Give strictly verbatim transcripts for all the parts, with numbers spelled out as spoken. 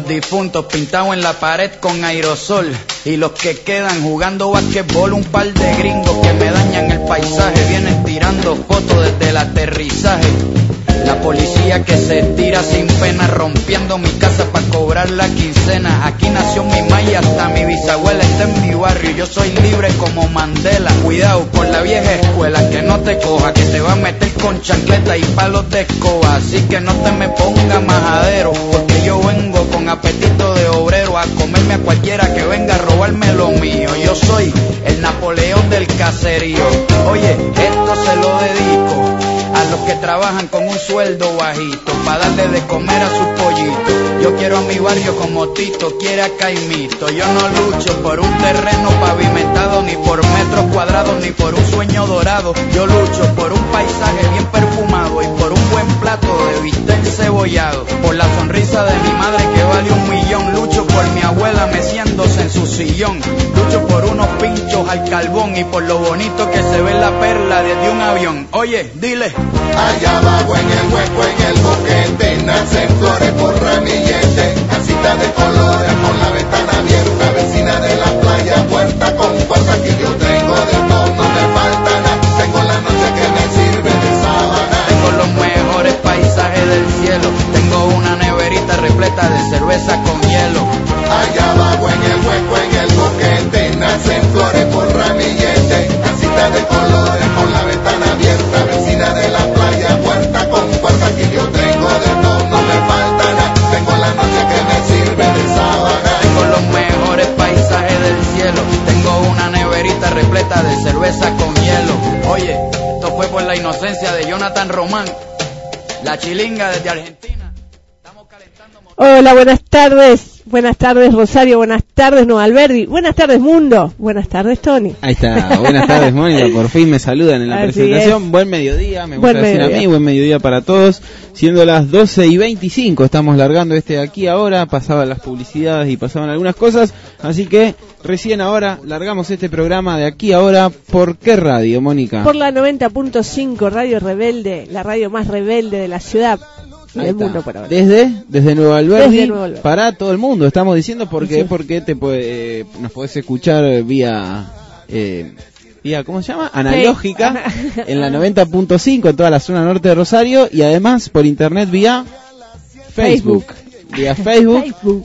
difuntos pintados en la pared con aerosol. Y los que quedan jugando basquetbol, un par de gringos que me dañan el paisaje. Vienen tirando fotos desde el aterrizaje. La policía que se tira sin pena, rompiendo mi casa para cobrar la quincena. Aquí nació mi maya, hasta mi bisabuela está en mi barrio. Yo soy libre como Mandela. Cuidado con la vieja escuela, que no te coja, que te va a meter con chancleta y palos de escoba. Así que no te me ponga majadero, porque yo vengo con apetito de obrero a comerme a cualquiera que venga a robarme lo mío. Yo soy el Napoleón del caserío. Oye, esto se lo dedico a los que trabajan con un sueldo bajito, para darle de comer a sus pollitos. Yo quiero a mi barrio como Tito quiere a Caimito. Yo no lucho por un terreno pavimentado, ni por metros cuadrados, ni por un sueño dorado. Yo lucho por un paisaje bien perfumado y por un buen plato de bistec cebollado. Por la sonrisa de mi madre que vale un millón. Lucho por mi abuela meciéndose en su sillón. Lucho por unos pinchos al carbón y por lo bonito que se ve la perla desde un avión. Oye, dile. Allá abajo en el hueco, en el boquete, nacen flores por ramillete, casita de colores con la ventana abierta, vecina de la playa, puerta con puerta, que yo tengo de todo, no me falta nada, tengo la noche que me sirve de sábana. Tengo los mejores paisajes del cielo, tengo una neverita repleta de cerveza con hielo. Allá abajo en el hueco, en el boquete, nacen flores por ramillete, casita de colores con la ventana abierta, vecina de la playa, puerta con puerta, que yo tengo de todo, no me falta nada, tengo la noche que me sirve de sábana. Tengo los mejores paisajes del cielo, tengo una neverita repleta de cerveza con hielo. Oye, esto fue por la inocencia de Jonathan Román, la chilinga desde Argentina. Estamos calentando. Hola, buenas tardes. Buenas tardes, Rosario. Buenas tardes, Nueva Alberdi. Buenas tardes, Mundo. Buenas tardes, Tony. Ahí está. Buenas tardes, Mónica. Por fin me saludan en la Así presentación. es. Buen mediodía, me Buen gusta decir mediodía. a mí. Buen mediodía para todos. Siendo las doce y veinticinco, estamos largando este de aquí ahora. Pasaban las publicidades y pasaban algunas cosas. Así que recién ahora largamos este programa de aquí ahora. ¿Por qué radio, Mónica? Por la noventa punto cinco, Radio Rebelde, la radio más rebelde de la ciudad y Ahí del está. mundo por ahora. Desde, desde Nueva Alberdi, Desde Nueva Alberdi. para todo el mundo, estamos diciendo porque, Sí. porque te puede, eh, nos podés escuchar vía, eh, vía, ¿cómo se llama? Analógica, Sí. en la noventa punto cinco en toda la zona norte de Rosario, y además por internet vía Facebook. Vía Facebook, Facebook.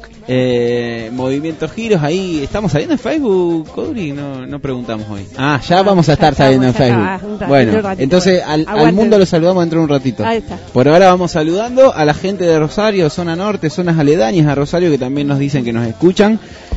eh, Movimiento Giros, ahí, ¿estamos saliendo en Facebook, Codri? No, no preguntamos hoy. Ah, ya vamos a estar ya saliendo en estamos, ya Facebook. está, un ratito, Bueno, un ratito. entonces al, al Aguanten. mundo lo saludamos dentro de un ratito. Ahí está. Por ahora vamos saludando a la gente de Rosario, zona norte, zonas aledañas a Rosario, que también nos dicen que nos escuchan.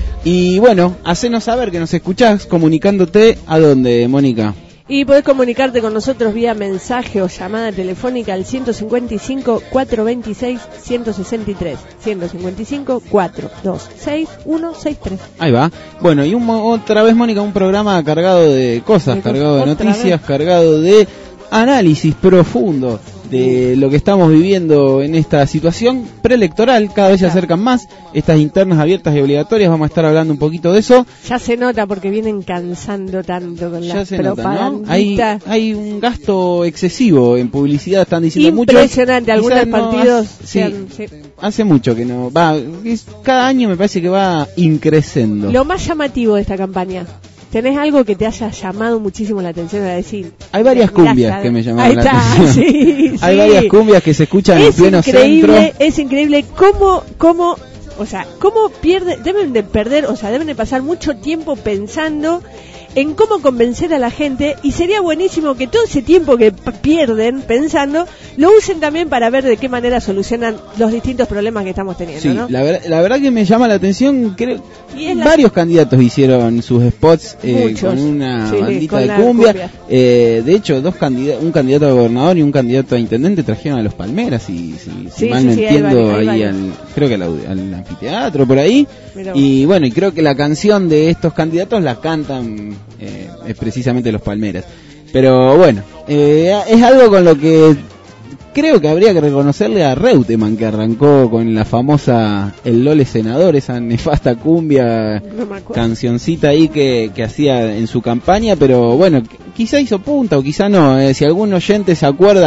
Y bueno, hacenos saber que nos escuchás comunicándote a dónde, Mónica. Y podés comunicarte con nosotros vía mensaje o llamada telefónica al ciento cincuenta y cinco, cuatrocientos veintiséis, ciento sesenta y tres. ciento cincuenta y cinco, cuatrocientos veintiséis, ciento sesenta y tres. Ahí va. Bueno, y un, mo- otra vez, Mónica, un programa cargado de cosas, De cargado de cosas, otra noticias, vez. cargado de análisis profundo de lo que estamos viviendo en esta situación preelectoral. Cada vez se acercan más estas internas abiertas y obligatorias. Vamos a estar hablando un poquito de eso. Ya se nota porque vienen cansando tanto con Ya las se nota, ¿no? Hay, propaganditas. hay un gasto excesivo en publicidad, están diciendo mucho. Impresionante, algunos Quizás no partidos hace, se sí, han- sí. hace mucho que no va, es- cada año me parece que va increciendo. Lo más llamativo de esta campaña, ¿tenés algo que te haya llamado muchísimo la atención a decir? Hay varias Mirá, cumbias sabe- que me llamaron Ahí la está, atención. sí, Hay sí. varias cumbias que se escuchan en Es pleno increíble, centro. es increíble cómo, cómo, o sea, cómo pierde, deben de perder, o sea, deben de pasar mucho tiempo pensando en cómo convencer a la gente, y sería buenísimo que todo ese tiempo que p- pierden pensando lo usen también para ver de qué manera solucionan los distintos problemas que estamos teniendo, Sí, ¿no? la, ver- la verdad que me llama la atención, creo Y es la- varios candidatos hicieron sus spots eh, Muchos. con una Sí, bandita con de la cumbia. cumbia. Eh, de hecho, dos candida- un candidato a gobernador y un candidato a intendente trajeron a los Palmeras, y si, si Sí, mal sí, no sí, hay entiendo, varios, hay ahí varios. al, creo que al, au- al anfiteatro por ahí. Mirá vos. Y bueno, y creo que la canción de estos candidatos la cantan eh, es precisamente los Palmeras. Pero bueno, eh, es algo con lo que creo que habría que reconocerle a Reutemann, que arrancó con la famosa El Lole Senador, esa nefasta cumbia, No me acuerdo. cancioncita ahí que, que hacía en su campaña. Pero bueno, qu- quizá hizo punta o quizá no. Eh, si algún oyente se acuerda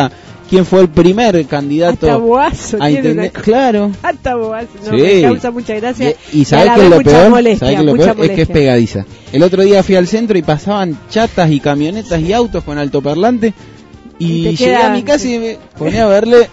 quién fue el primer candidato hasta Boazo a intendente. Una... Claro. Hasta Boazo, no, sí. Me causa mucha gracia. Y, y sabes que lo peor, molestia, ¿sabés que lo peor? molestia. Es que es pegadiza. El otro día fui al centro y pasaban chatas y camionetas y autos con altoparlante. Y, y llegué a mi casa y me ponía a verle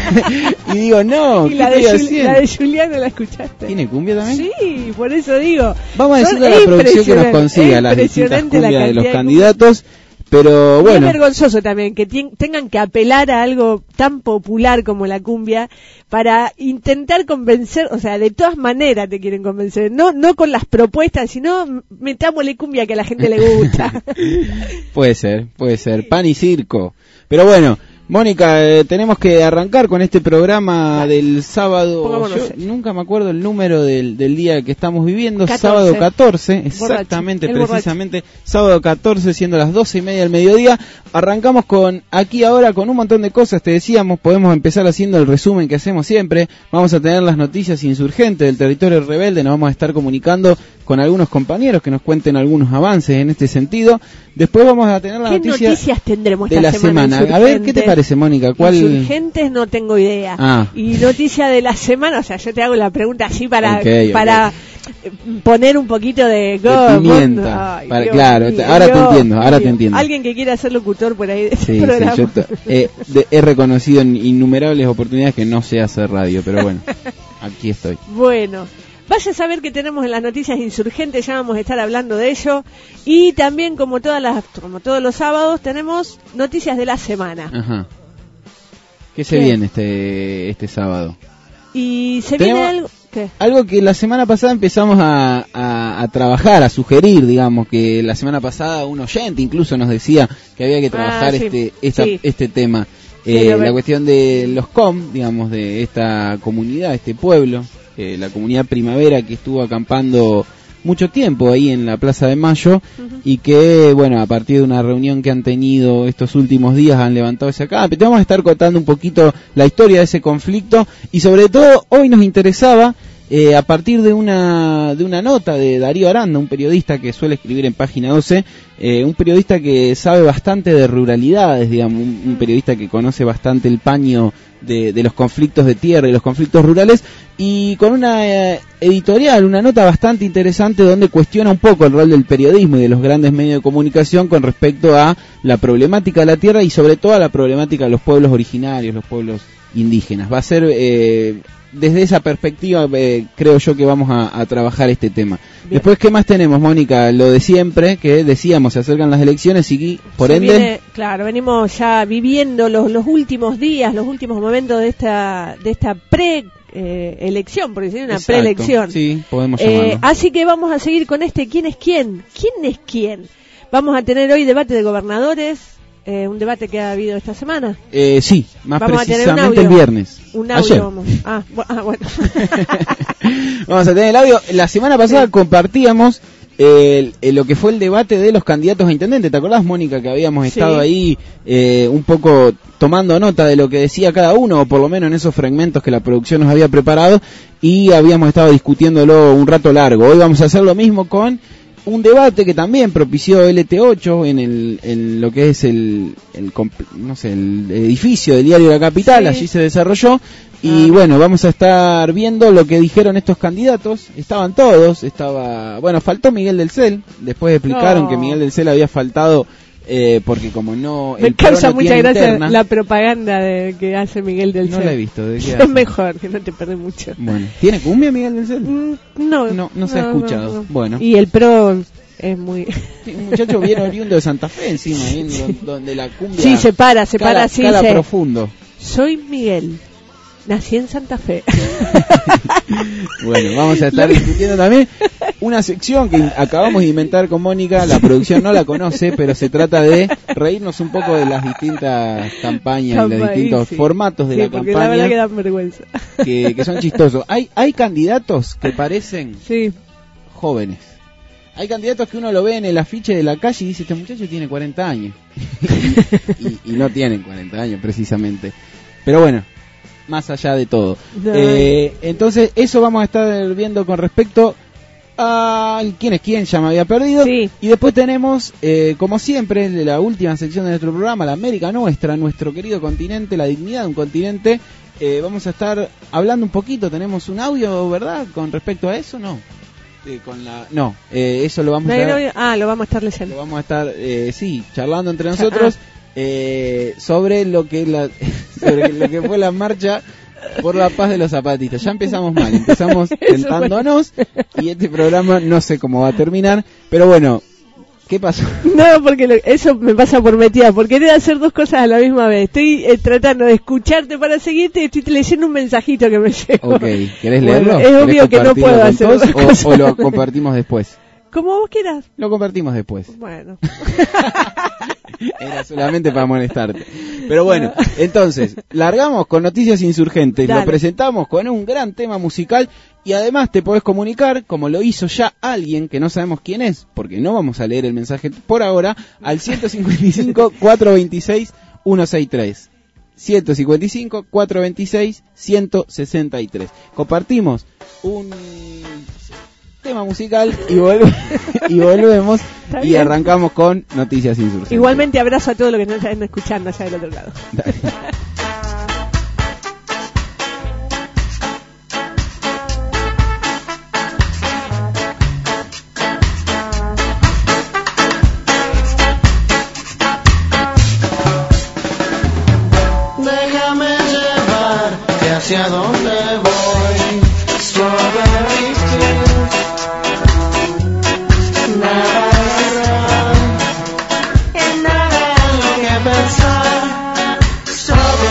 y digo, no, y ¿qué la, de estoy Jul- haciendo? la de Juliano la escuchaste. ¿Tiene cumbia también? Sí, por eso digo. Vamos a decirle a la producción que nos consiga las distintas cumbias de los candidatos. Pero bueno. Es vergonzoso también que tien- tengan que apelar a algo tan popular como la cumbia para intentar convencer, o sea, de todas maneras te quieren convencer, no no con las propuestas, sino metámosle cumbia que a la gente le gusta. Puede ser, puede ser, pan y circo. Pero bueno, Mónica, eh, tenemos que arrancar con este programa del sábado. Yo nunca me acuerdo el número del, del día que estamos viviendo. catorce. Sábado catorce, exactamente, borracho, precisamente. Borracho. Sábado catorce, siendo las doce y media del mediodía. Arrancamos con aquí ahora con un montón de cosas. Te decíamos, podemos empezar haciendo el resumen que hacemos siempre. Vamos a tener las noticias insurgentes del territorio rebelde. Nos vamos a estar comunicando con algunos compañeros que nos cuenten algunos avances en este sentido. Después vamos a tener la ¿Qué noticia noticias tendremos de esta la semana? semana. A ver, ¿qué te parece, Mónica? ¿Cuál? Insurgentes no tengo idea. Ah. Y noticia de la semana, o sea, yo te hago la pregunta así para okay, para okay. poner un poquito de, de pimienta. Ay, para, Dios claro, mío, ahora Dios te entiendo, ahora mío. te entiendo. Alguien que quiera ser locutor por ahí de sí, este programa. Sí, yo t- eh, de, he reconocido en innumerables oportunidades que no sé hacer radio, pero bueno, aquí estoy. Bueno. Vaya a saber que tenemos en las noticias insurgentes, ya vamos a estar hablando de ello. Y también, como todas las, como todos los sábados, tenemos noticias de la semana. Ajá. ¿Qué se ¿Qué? viene este este sábado? Y se Tenemos viene algo... ¿Qué? Algo que la semana pasada empezamos a, a, a trabajar, a sugerir, digamos, que la semana pasada un oyente incluso nos decía que había que trabajar ah, sí, este esta, sí. este tema. Sí, eh, lo la cuestión de los C O M, digamos, de esta comunidad, este pueblo. Eh, la comunidad Primavera que estuvo acampando mucho tiempo ahí en la Plaza de Mayo uh-huh. y que, bueno, a partir de una reunión que han tenido estos últimos días han levantado ese acampe. Te vamos a estar contando un poquito la historia de ese conflicto y sobre todo hoy nos interesaba eh, a partir de una de una nota de Darío Aranda, un periodista que suele escribir en Página doce, eh, un periodista que sabe bastante de ruralidades, digamos, un, un periodista que conoce bastante el paño de, de los conflictos de tierra y los conflictos rurales, y con una eh, editorial, una nota bastante interesante donde cuestiona un poco el rol del periodismo y de los grandes medios de comunicación con respecto a la problemática de la tierra y sobre todo a la problemática de los pueblos originarios, los pueblos indígenas. Va a ser... Eh, desde esa perspectiva eh, creo yo que vamos a, a trabajar este tema. Bien. Después, ¿qué más tenemos, Mónica? Lo de siempre, que decíamos, se acercan las elecciones y por se ende... Viene, claro, venimos ya viviendo los, los últimos días, los últimos momentos de esta de esta pre... Eh, elección, porque sería una Exacto, preelección. Sí, podemos llamarlo. Eh, así que vamos a seguir con este ¿quién es quién? ¿Quién es quién? Vamos a tener hoy debate de gobernadores, eh, un debate que ha habido esta semana. Eh, sí, más vamos precisamente el viernes. Un audio. Ayer. Vamos. Ah, bu- ah, bueno. Vamos a tener el audio. La semana pasada sí. compartíamos el, el, lo que fue el debate de los candidatos a intendente. ¿Te acordás, Mónica, que habíamos sí. estado ahí eh, un poco tomando nota de lo que decía cada uno, o por lo menos en esos fragmentos que la producción nos había preparado, y habíamos estado discutiéndolo un rato largo? Hoy vamos a hacer lo mismo con un debate que también propició L T ocho en, el, en lo que es el, el, no sé, el edificio del diario La Capital, sí. allí se desarrolló. Y ah. bueno, vamos a estar viendo lo que dijeron estos candidatos. Estaban todos, estaba, bueno, faltó Miguel del Cel. Después explicaron no. que Miguel del Cel había faltado eh, porque como no... Me el causa no mucha gracia interna, la propaganda de que hace Miguel del Cel. No la he visto. ¿De qué es mejor, que no te perdés mucho. Bueno, ¿tiene cumbia Miguel del Cel? Mm, no, no, no. No se ha escuchado. No, no. Bueno. Y el pro... es muy... Sí, un muchacho bien oriundo de Santa Fe encima, bien sí. donde la cumbia... Sí, se para, se cala, para así. Cala se... profundo. Soy Miguel, nací en Santa Fe. Bueno, vamos a estar discutiendo también una sección que acabamos de inventar con Mónica. La producción no la conoce, pero se trata de reírnos un poco de las distintas campañas, Campaña, y los distintos sí. formatos de sí, la porque campaña. La verdad que dan vergüenza. Que, que son chistosos. Hay, hay candidatos que parecen sí. jóvenes. Hay candidatos que uno lo ve en el afiche de la calle y dice, este muchacho tiene cuarenta años. y, y no tienen cuarenta años, precisamente. Pero bueno, más allá de todo. No. Eh, entonces, eso vamos a estar viendo con respecto a quién es quién, ya me había perdido. Sí. Y después tenemos, eh, como siempre, de la última sección de nuestro programa, la América Nuestra, nuestro querido continente, la dignidad de un continente. Eh, vamos a estar hablando un poquito, tenemos un audio, ¿verdad? Con respecto a eso, ¿no? Eh, con la no, eh, eso lo vamos No a hay estar, novio- Ah, lo vamos a estar leyendo. lo vamos a estar, eh, sí, charlando entre nosotros eh, sobre lo que la, sobre lo que fue la marcha por la paz de los zapatistas. Ya empezamos mal, empezamos tentándonos y este programa no sé cómo va a terminar, pero bueno, ¿qué pasó? No, porque lo- eso me pasa por metida, por querer hacer dos cosas a la misma vez. Estoy eh, tratando de escucharte para seguirte y estoy leyendo un mensajito que me llegó. Ok, ¿querés Bueno, leerlo? es ¿Querés obvio que no compartirlo puedo con hacer todos otra o- cosa. o lo compartimos después? Como vos quieras. Lo compartimos después. Bueno. Era solamente para molestarte. Pero bueno, entonces, largamos con Noticias Insurgentes, Dale. lo presentamos con un gran tema musical y además te podés comunicar, como lo hizo ya alguien que no sabemos quién es, porque no vamos a leer el mensaje por ahora, al ciento cincuenta y cinco, cuatrocientos veintiséis, ciento sesenta y tres. ciento cincuenta y cinco, cuatrocientos veintiséis, ciento sesenta y tres. Compartimos un tema musical y, volve- y volvemos Está y bien. arrancamos con Noticias Insurgentes. Igualmente abrazo a todos los que nos están escuchando allá del otro lado. Dale. Déjame llevarte hacia donde voy. Strawberry fields. Nada es real, y nada en lo que pensar. Strawberry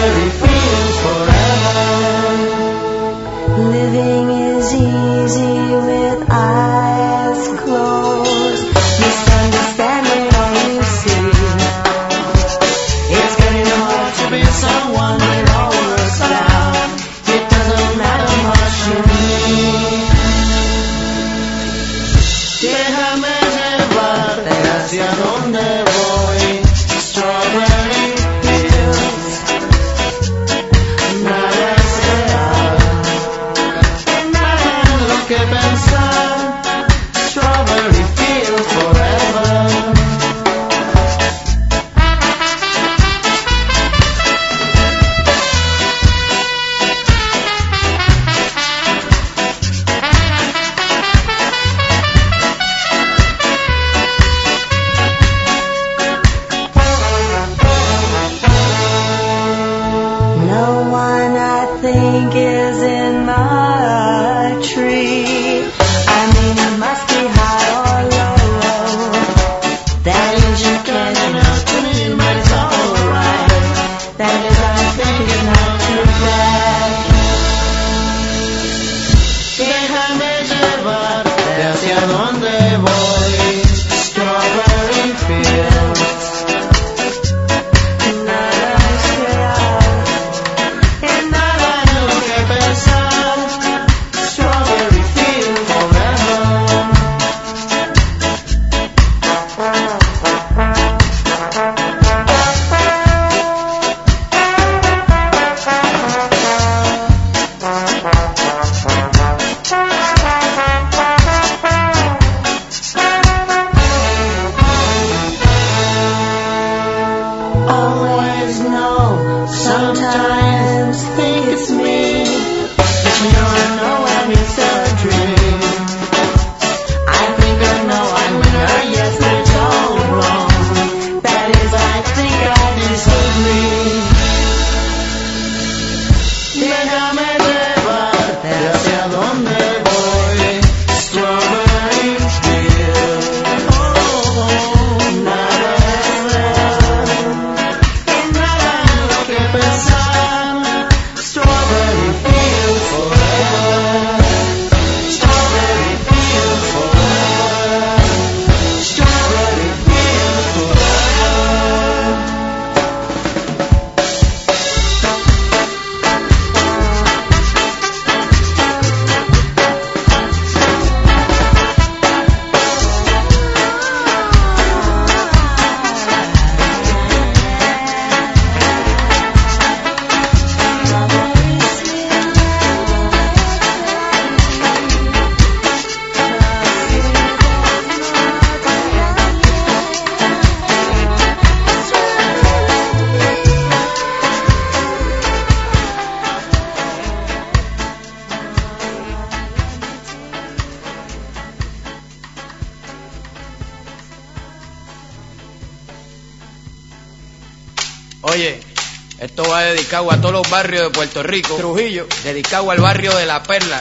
Oye, esto va dedicado a todos los barrios de Puerto Rico. Trujillo, dedicado al barrio de La Perla.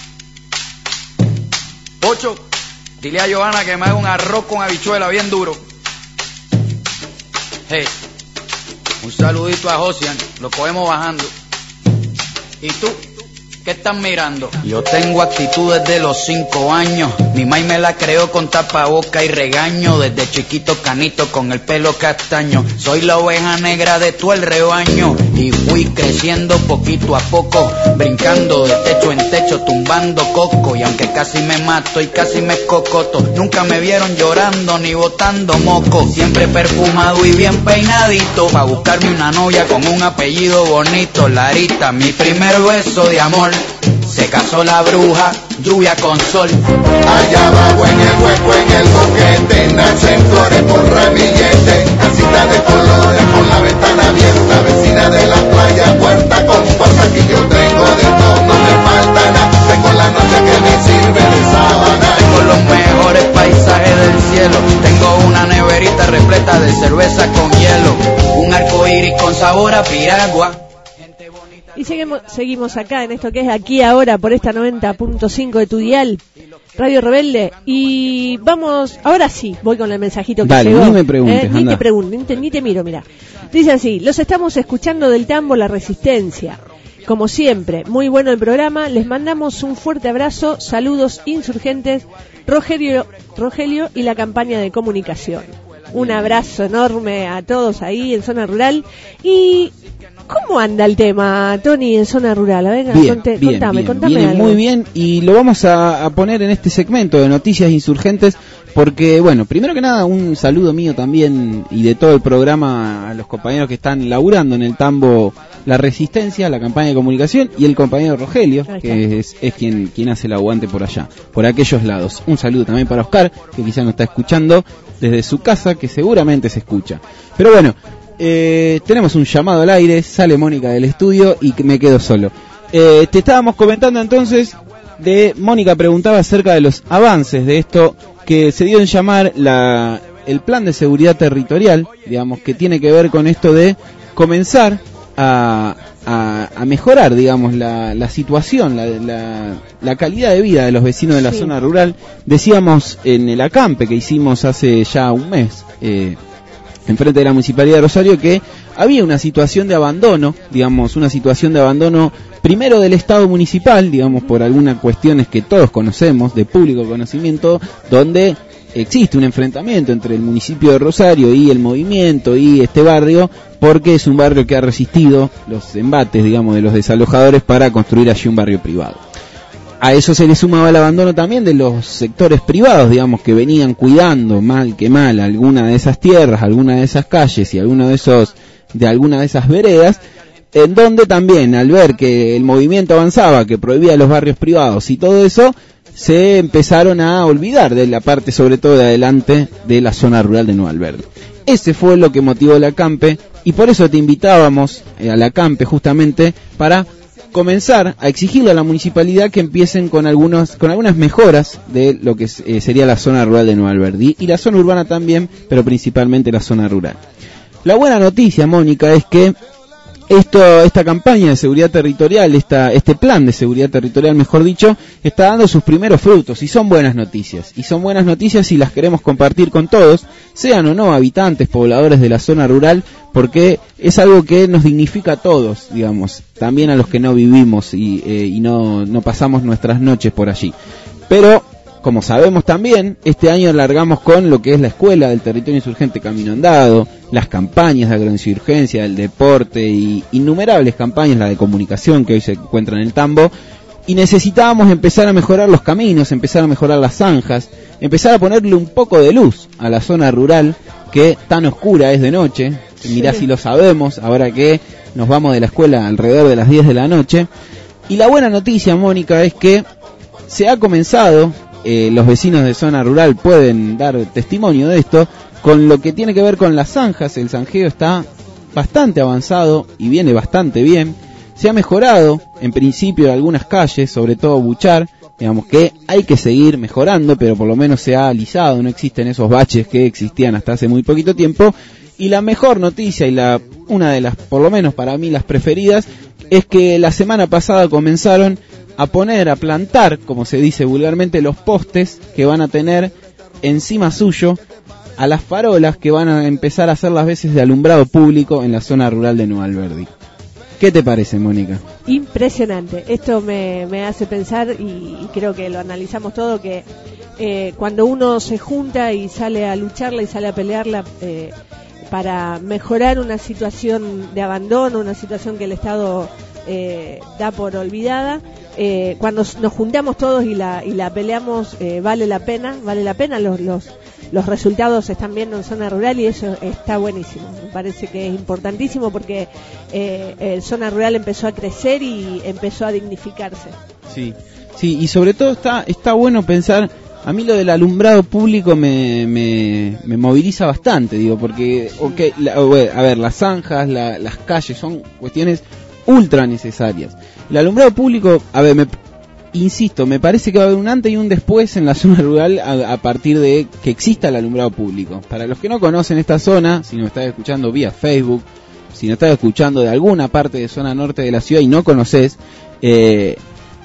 Pocho, dile a Johanna que me haga un arroz con habichuela bien duro. Hey, un saludito a Josian, lo cogemos bajando. ¿Y tú? ¿Qué estás mirando? Yo tengo actitud desde los cinco años. Mi maíz me la creó con tapaboca y regaño. Desde chiquito canito con el pelo castaño. Soy la oveja negra de todo el rebaño. Y fui creciendo poquito a poco, brincando de techo en techo, tumbando coco. Y aunque casi me mato y casi me escocoto, nunca me vieron llorando ni botando moco. Siempre perfumado y bien peinadito, pa' buscarme una novia con un apellido bonito. Larita, mi primer beso de amor. Se casó la bruja, lluvia con sol. Allá abajo en el hueco, en el boquete, nacen flores por ramillete, casita de colores con la ventana abierta, vecina de la playa, puerta con puerta, aquí yo tengo de todo, no me falta nada, tengo la noche que me sirve de sábana. Tengo los mejores paisajes del cielo, tengo una neverita repleta de cerveza con hielo, un arco iris con sabor a piragua. Y seguimos, seguimos acá en esto que es Aquí Ahora por esta noventa punto cinco de tu dial, Radio Rebelde. Y vamos, ahora sí, voy con el mensajito que Dale, llegó. ni me preguntes, eh, Ni anda. te pregunto, ni te, ni te miro, mira. Dice así: los estamos escuchando del Tambo La Resistencia. Como siempre, muy bueno el programa. Les mandamos un fuerte abrazo. Saludos insurgentes, Rogelio, Rogelio y la campaña de comunicación. Un abrazo enorme a todos ahí en Zona Rural. Y ¿cómo anda el tema, Tony, en Zona Rural? A ver, Bien, conté, bien, contame, bien, contame viene algo. muy bien, y lo vamos a, a poner en este segmento de Noticias Insurgentes, porque, bueno, primero que nada, un saludo mío también y de todo el programa a los compañeros que están laburando en el Tambo La Resistencia, la campaña de comunicación, y el compañero Rogelio, que es, es quien, quien hace el aguante por allá, por aquellos lados. Un saludo también para Oscar, que quizás nos está escuchando desde su casa, que seguramente se escucha. Pero bueno, Eh, tenemos un llamado al aire, sale Mónica del estudio y me quedo solo. Eh, te estábamos comentando entonces de, Mónica preguntaba acerca de los avances de esto que se dio en llamar la, el plan de seguridad territorial, digamos, que tiene que ver con esto de comenzar a, a, a mejorar, digamos, la, la situación, la, la, la calidad de vida de los vecinos de la Sí. zona rural. Decíamos en el acampe que hicimos hace ya un mes, eh, enfrente de la Municipalidad de Rosario, que había una situación de abandono, digamos, una situación de abandono primero del Estado municipal, digamos, por algunas cuestiones que todos conocemos, de público conocimiento, donde existe un enfrentamiento entre el municipio de Rosario y el movimiento y este barrio, porque es un barrio que ha resistido los embates, digamos, de los desalojadores para construir allí un barrio privado. A eso se le sumaba el abandono también de los sectores privados, digamos, que venían cuidando mal que mal alguna de esas tierras, alguna de esas calles y alguno de esos, de alguna de esas veredas, en donde también, al ver que el movimiento avanzaba, que prohibía los barrios privados y todo eso, se empezaron a olvidar de la parte, sobre todo de adelante, de la zona rural de Nueva Alberdi. Ese fue lo que motivó el acampe, y por eso te invitábamos eh, al acampe justamente para comenzar a exigirle a la municipalidad que empiecen con algunos con algunas mejoras de lo que eh, sería la zona rural de Nueva Alberdi y la zona urbana también, pero principalmente la zona rural. La buena noticia, Mónica, es que esto esta campaña de seguridad territorial, esta este plan de seguridad territorial, mejor dicho, está dando sus primeros frutos, y son buenas noticias. Y son buenas noticias y las queremos compartir con todos, sean o no habitantes, pobladores de la zona rural, porque es algo que nos dignifica a todos, digamos, también a los que no vivimos y, eh, y no, no pasamos nuestras noches por allí. Pero, como sabemos también, este año largamos con lo que es la escuela del territorio insurgente Camino Andado, las campañas de agroinsurgencia, del deporte y innumerables campañas, la de comunicación que hoy se encuentra en el Tambo, y necesitábamos empezar a mejorar los caminos, empezar a mejorar las zanjas, empezar a ponerle un poco de luz a la zona rural que tan oscura es de noche. Mirá si lo sabemos, ahora que nos vamos de la escuela alrededor de las diez de la noche. Y la buena noticia, Mónica, es que se ha comenzado, eh, los vecinos de zona rural pueden dar testimonio de esto, con lo que tiene que ver con las zanjas. El zanjeo está bastante avanzado y viene bastante bien. Se ha mejorado, en principio, algunas calles, sobre todo Buchar, digamos que hay que seguir mejorando, pero por lo menos se ha alisado, no existen esos baches que existían hasta hace muy poquito tiempo. Y la mejor noticia, y la una de las, por lo menos para mí, las preferidas, es que la semana pasada comenzaron a poner, a plantar, como se dice vulgarmente, los postes que van a tener encima suyo a las farolas que van a empezar a hacer las veces de alumbrado público en la zona rural de Nueva Alberdi. ¿Qué te parece, Mónica? Impresionante. Esto me, me hace pensar, y, y creo que lo analizamos todo, que eh, cuando uno se junta y sale a lucharla y sale a pelearla eh, para mejorar una situación de abandono, una situación que el Estado eh, da por olvidada, eh, cuando nos juntamos todos y la, y la peleamos, eh, vale la pena, vale la pena los... los Los resultados se están viendo en zona rural y eso está buenísimo. Me parece que es importantísimo porque eh, eh, zona rural empezó a crecer y empezó a dignificarse. Sí, sí, y sobre todo está está bueno pensar. A mí lo del alumbrado público me, me, me moviliza bastante, digo, porque, okay, la, a ver, las zanjas, la, las calles son cuestiones ultra necesarias. El alumbrado público, a ver, me... Insisto, me parece que va a haber un antes y un después en la zona rural a, a partir de que exista el alumbrado público. Para los que no conocen esta zona, si nos estás escuchando vía Facebook, si nos estás escuchando de alguna parte de zona norte de la ciudad y no conoces, eh,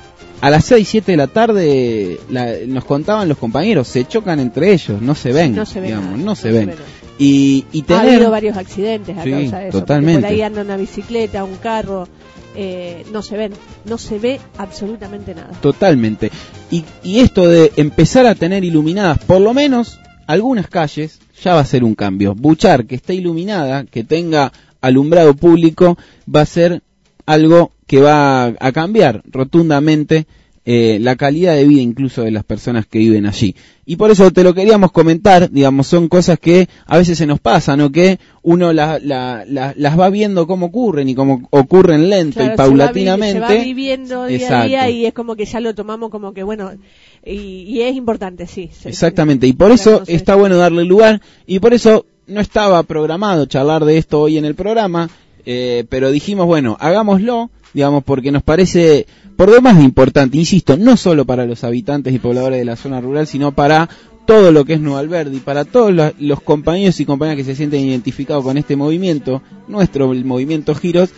a las seis, siete de la tarde la, nos contaban los compañeros, se chocan entre ellos, no se ven, no se ven digamos, nada, no se no ven. se ven. Y, y tener... Ha habido varios accidentes a sí, causa de eso. totalmente. Por ahí anda una bicicleta, un carro... Eh, no se ven, no se ve absolutamente nada. Totalmente. Y, y esto de empezar a tener iluminadas por lo menos algunas calles, ya va a ser un cambio. Buchar, que esté iluminada, que tenga alumbrado público, va a ser algo que va a cambiar rotundamente eh, la calidad de vida incluso de las personas que viven allí. Y por eso te lo queríamos comentar, digamos, son cosas que a veces se nos pasan, ¿no? Que uno la, la, la, las va viendo cómo ocurren y cómo ocurren lento, claro, y paulatinamente. Se va, vi- se va viviendo día Exacto. a día y es como que ya lo tomamos como que, bueno, y, y es importante, sí. Exactamente, y por eso está bueno darle lugar, y por eso no estaba programado charlar de esto hoy en el programa, eh, pero dijimos, bueno, hagámoslo, digamos, porque nos parece por demás importante, insisto, no solo para los habitantes y pobladores de la zona rural, sino para todo lo que es Nueva Alberdi, para todos los, los compañeros y compañeras que se sienten identificados con este movimiento, nuestro el movimiento Giros,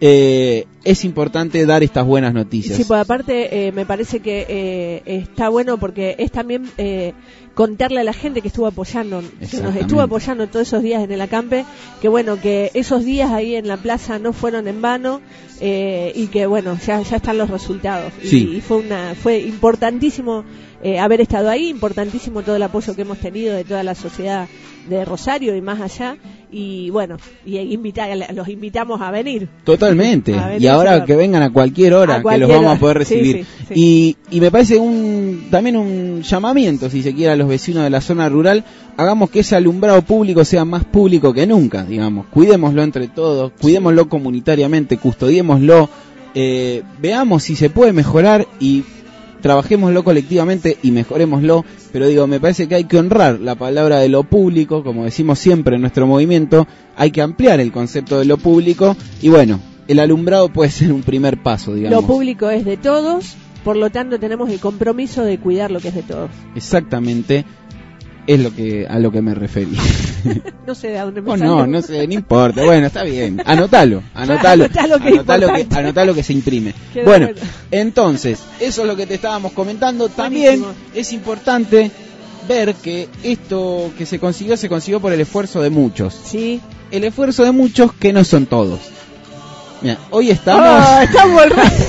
eh, es importante dar estas buenas noticias. Sí, pues aparte eh, me parece que eh, está bueno porque es también eh, contarle a la gente que estuvo apoyando, que nos estuvo apoyando todos esos días en el acampe, que bueno, que esos días ahí en la plaza no fueron en vano eh, y que bueno, ya ya están los resultados. Sí. Y, y fue una fue importantísimo eh, haber estado ahí, importantísimo todo el apoyo que hemos tenido de toda la sociedad de Rosario y más allá. Y bueno, y invitar, los invitamos a venir. Totalmente. A venir, y ahora claro, que vengan a cualquier hora, a cualquier que los vamos a poder recibir. Sí, sí, sí. Y, y me parece un también un llamamiento, si se quiere, a los vecinos de la zona rural. Hagamos que ese alumbrado público sea más público que nunca, digamos. Cuidémoslo entre todos, cuidémoslo comunitariamente, custodiémoslo, eh, veamos si se puede mejorar y trabajémoslo colectivamente y mejorémoslo, pero digo, me parece que hay que honrar la palabra de lo público, como decimos siempre en nuestro movimiento, hay que ampliar el concepto de lo público, y bueno, el alumbrado puede ser un primer paso, digamos. Lo público es de todos, por lo tanto tenemos el compromiso de cuidar lo que es de todos. Exactamente, es lo que a lo que me referí. No sé de dónde me oh, salió. No, no sé, no importa. Bueno, está bien. Anótalo, anótalo. Anótalo que, anótalo que, anótalo que se imprime. Qué bueno, bueno, entonces, eso es lo que te estábamos comentando. También buenísimo. Es importante ver que esto que se consiguió, se consiguió por el esfuerzo de muchos. Sí. El esfuerzo de muchos que no son todos. Mira, hoy estamos... Oh, estamos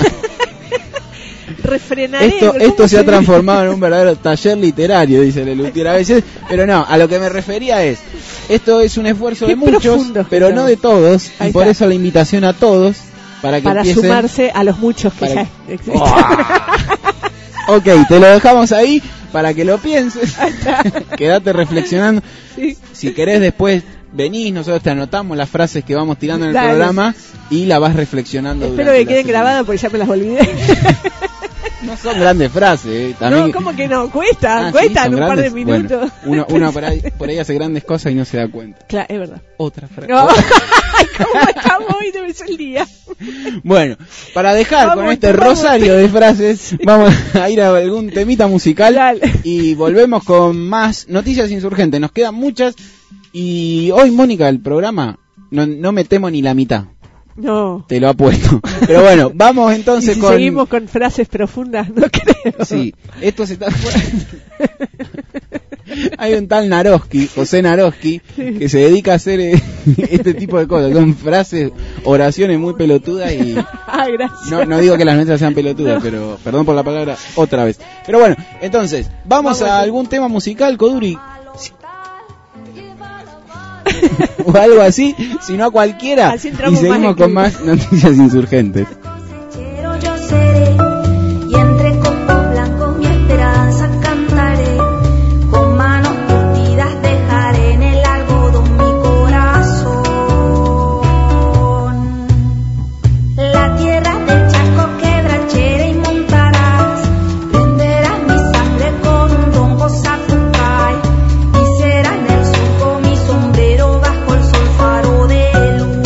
refrenaré. Esto, esto se ha transformado en un verdadero taller literario, dice Lelutier a veces, pero no, a lo que me refería es, esto es un esfuerzo de muchos, pero no de todos, y por eso la invitación a todos, para que para empiecen, sumarse a los muchos que para... ya existen. Oh. Ok, te lo dejamos ahí para que lo pienses, quédate reflexionando, sí. Si querés después venís, nosotros te anotamos las frases que vamos tirando en el Dale. programa y la vas reflexionando. Espero que queden grabadas porque ya me las olvidé. No son grandes frases, eh. También... No, ¿cómo que no? Cuestan, ah, cuestan sí, un grandes. par de minutos. Bueno, uno uno por, ahí, por ahí hace grandes cosas y no se da cuenta. Claro, es verdad. Otra frase. No. ¿Cómo estamos hoy? Debe ser el día. Bueno, para dejar vamos, con este vamos. rosario de frases, vamos a ir a algún temita musical. Dale. Y volvemos con más noticias insurgentes. Nos quedan muchas. Y hoy, Mónica, el programa, no, no me temo ni la mitad. No. Te lo apuesto. Pero bueno, vamos entonces ¿Y si con... seguimos con frases profundas? No creo. Sí, esto se está... Hay un tal Naroski, José Naroski, que se dedica a hacer eh, este tipo de cosas. Son frases, oraciones muy pelotudas y... Ah, gracias. No, no digo que las nuestras sean pelotudas, no. Pero perdón por la palabra otra vez. Pero bueno, entonces, vamos, vamos a algún tema musical, Koduri. O algo así, si no a cualquiera. Y seguimos más con más noticias insurgentes. Yo seré, y entre copos blancos mi esperanza cantaré. Con manos curtidas dejaré en el algodón mi corazón. La tierra del Chaco quebrachera y montarás. Prenderás mi sangre con un don Sapucay. Y será en el surco mi sombrero bajo el sol faro de luz.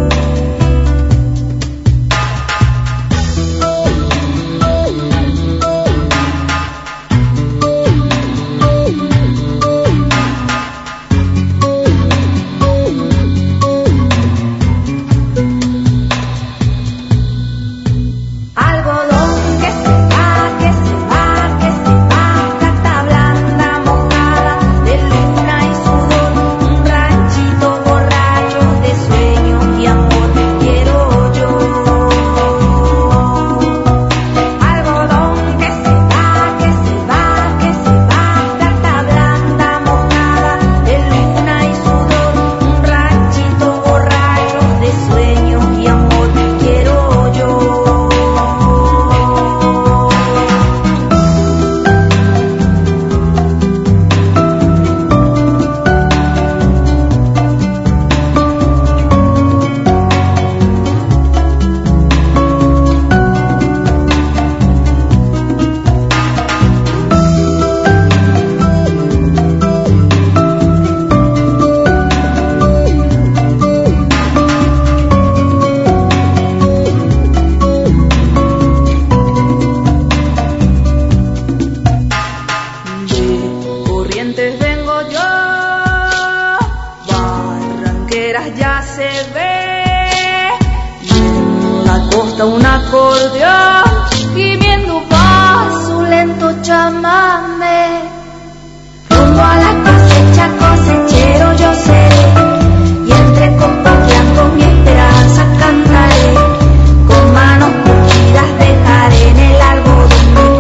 Un acordeón gimiendo pa' su lento chamamé. Rumbo a la cosecha, cosechero yo seré, y entre copas blancos mi esperanza cantaré. Con manos curtidas dejaré en el algodón mi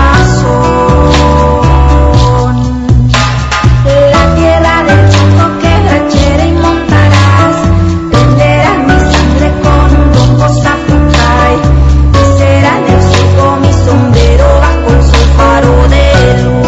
corazón. La tierra del Chaco quebrachera y montarás. Prenderás mi sangre con un don Sapucay. Y será en el surco mi sombrero bajo el sol faro de luz.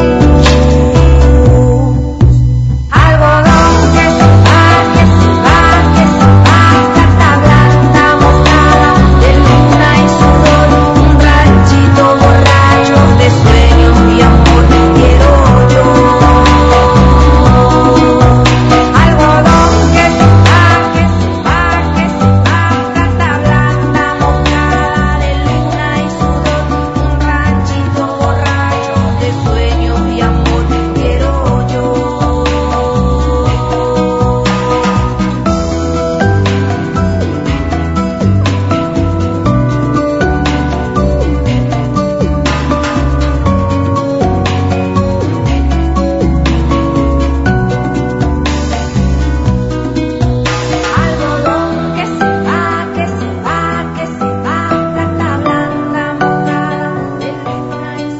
Algodón que se va, que se va, que se va, carta blanca mojada de luna y sudor, un ranchito borracho de sueños y amor quiero yo. Algodón que se va, que se va, que se va, carta blanca mojada de luna y sudor, un ranchito borracho de sueños y amor quiero yo. Algodón que se va, que se va, que se va, carta blanca mojada de luna y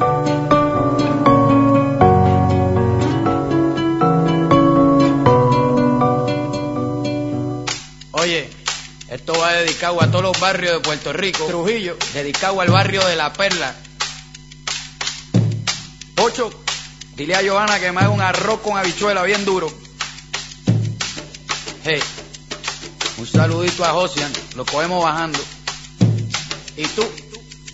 Oye, esto va dedicado a todos los barrios de Puerto Rico. Trujillo, dedicado al barrio de La Perla. Ocho, dile a Johanna que me haga un arroz con habichuela bien duro. Hey, un saludito a Josian, lo cogemos bajando. Y tú,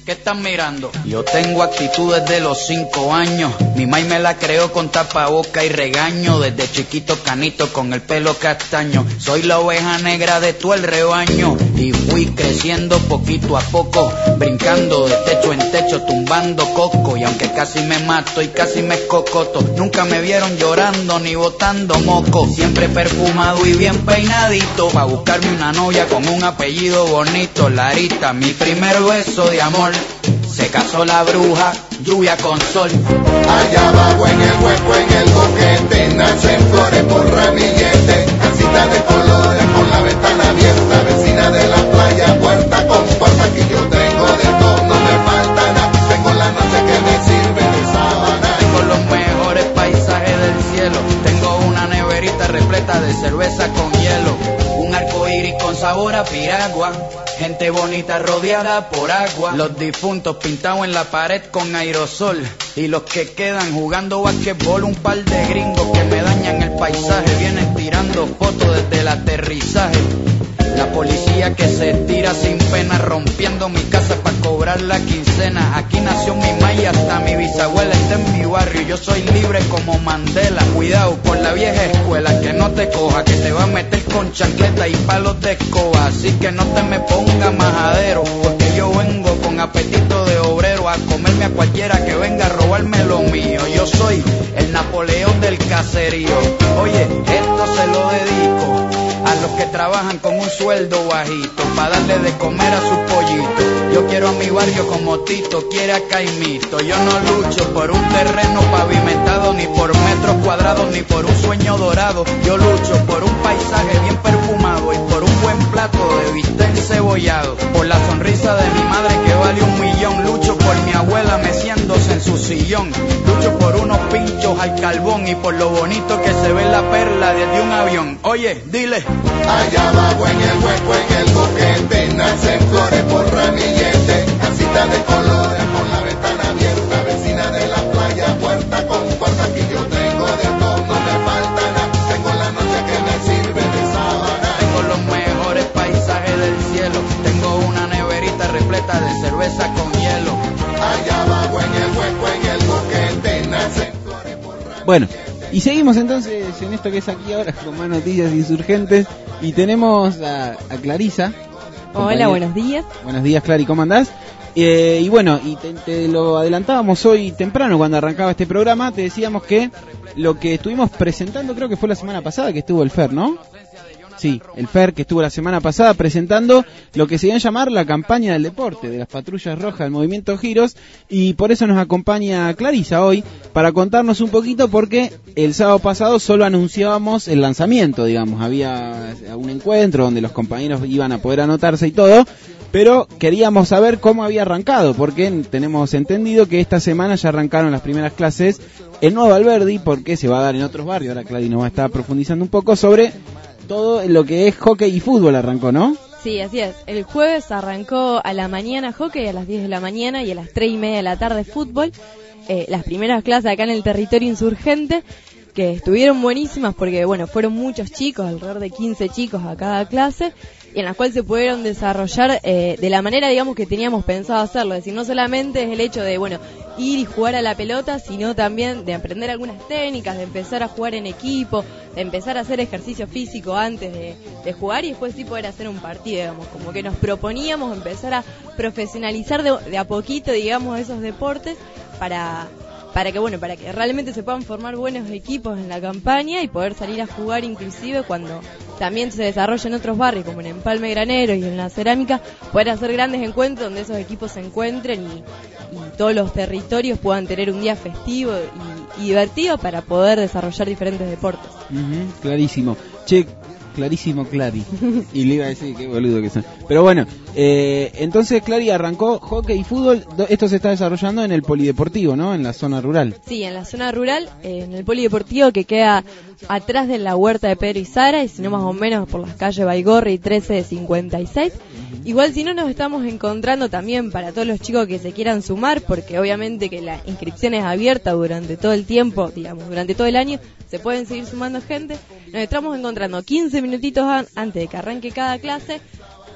¿Qué están mirando? Yo tengo actitud desde los cinco años. Mi mai me la creó con tapaboca y regaño. Desde chiquito canito con el pelo castaño. Soy la oveja negra de todo el rebaño. Y fui creciendo poquito a poco, brincando de techo en techo, tumbando coco. Y aunque casi me mato y casi me escocoto, nunca me vieron llorando ni botando moco. Siempre perfumado y bien peinadito, pa' buscarme una novia con un apellido bonito. Larita, mi primer beso de amor. Se casó la bruja, lluvia con sol. Allá abajo en el hueco, en el boquete, nacen flores por ramillete, casita de colores con la ventana abierta, vecina de la playa, puerta con puerta, que yo tengo de todo, no me falta nada, tengo la noche que me sirve de sábana. Tengo los mejores paisajes del cielo, tengo una neverita repleta de cerveza con hielo, un arco iris con sabor a piragua. Gente bonita rodeada por agua. Los difuntos pintados en la pared con aerosol. Y los que quedan jugando basquetbol. Un par de gringos que me dañan el paisaje. Vienen tirando fotos desde el aterrizaje. La policía que se tira sin pena, rompiendo mi casa para cobrar la quincena. Aquí nació mi maya, hasta mi bisabuela está en mi barrio. Yo soy libre como Mandela. Cuidado con la vieja escuela, que no te coja, que te va a meter con chancleta y palos de escoba. Así que no te me pongas majadero, porque yo vengo con apetito de obrero a comerme a cualquiera que venga a robarme lo mío. Yo soy el Napoleón del caserío. Oye, esto se lo dedico a los que trabajan con un sueldo bajito, pa' darle de comer a su pollito. Yo quiero a mi barrio como Tito quiere a Caimito. Yo no lucho por un terreno pavimentado, ni por metros cuadrados, ni por un sueño dorado. Yo lucho por un paisaje bien perfumado y por un buen plato de bistec encebollado. Por la sonrisa de mi madre que vale un millón. Lucho por mi abuela meciéndose en su sillón. Lucho por unos pinchos al carbón y por lo bonito que se ve la perla desde un avión. Oye, dile. Allá abajo en el hueco, en el boquete, nacen flores por ramillete, casita de colores con la ventana abierta, vecina de la playa, puerta con puerta, que yo tengo de todo, no me falta nada, tengo la noche que me sirve de sábana. Tengo los mejores paisajes del cielo, tengo una neverita repleta de cerveza con hielo. Allá abajo en el hueco, en el boquete, nacen flores por ramillete. Bueno, y seguimos entonces en esto que es aquí ahora con más noticias insurgentes. Y tenemos a, a Clarisa. Hola, buenos días. Buenos días, Clary, ¿cómo andás? Eh, y bueno, y te, te lo adelantábamos hoy temprano cuando arrancaba este programa. Te decíamos que lo que estuvimos presentando, creo que fue la semana pasada que estuvo el Fer, ¿no? Sí, el Fer que estuvo la semana pasada presentando lo que se iba a llamar la campaña del deporte, de las patrullas rojas del movimiento Giros, y por eso nos acompaña Clarisa hoy para contarnos un poquito, porque el sábado pasado solo anunciábamos el lanzamiento, digamos, había un encuentro donde los compañeros iban a poder anotarse y todo, pero queríamos saber cómo había arrancado, porque tenemos entendido que esta semana ya arrancaron las primeras clases en Nuevo Alberdi, porque se va a dar en otros barrios. Ahora Clary nos va a estar profundizando un poco sobre todo lo que es hockey y fútbol. Arrancó, ¿no? Sí, así es. El jueves arrancó a la mañana hockey, a las diez de la mañana, y a las tres y media de la tarde fútbol. Eh, las primeras clases acá en el territorio insurgente, que estuvieron buenísimas porque, bueno, fueron muchos chicos, alrededor de quince chicos a cada clase, y en las cuales se pudieron desarrollar eh, de la manera, digamos, que teníamos pensado hacerlo. Es decir, no solamente es el hecho de, bueno, ir y jugar a la pelota, sino también de aprender algunas técnicas, de empezar a jugar en equipo, de empezar a hacer ejercicio físico antes de, de jugar y después sí poder hacer un partido, digamos. Como que nos proponíamos empezar a profesionalizar de, de a poquito, digamos, esos deportes para... para que bueno, para que realmente se puedan formar buenos equipos en la campaña y poder salir a jugar inclusive cuando también se desarrolla en otros barrios, como en Empalme Granero y en la Cerámica, poder hacer grandes encuentros donde esos equipos se encuentren y, y todos los territorios puedan tener un día festivo y, y divertido para poder desarrollar diferentes deportes. Uh-huh, clarísimo. Che, clarísimo, Clary. Y le iba a decir, qué boludo que son. Pero bueno, eh, entonces Clary arrancó hockey y fútbol. Esto se está desarrollando en el polideportivo, ¿no? En la zona rural. Sí, en la zona rural, eh, en el polideportivo que queda atrás de la huerta de Pedro y Sara, y si no más o menos por las calles Baigorri y trece de cincuenta y seis. Igual si no, nos estamos encontrando también para todos los chicos que se quieran sumar, porque obviamente que la inscripción es abierta durante todo el tiempo, digamos, durante todo el año, se pueden seguir sumando gente. Nos estamos encontrando quince minutitos an- antes de que arranque cada clase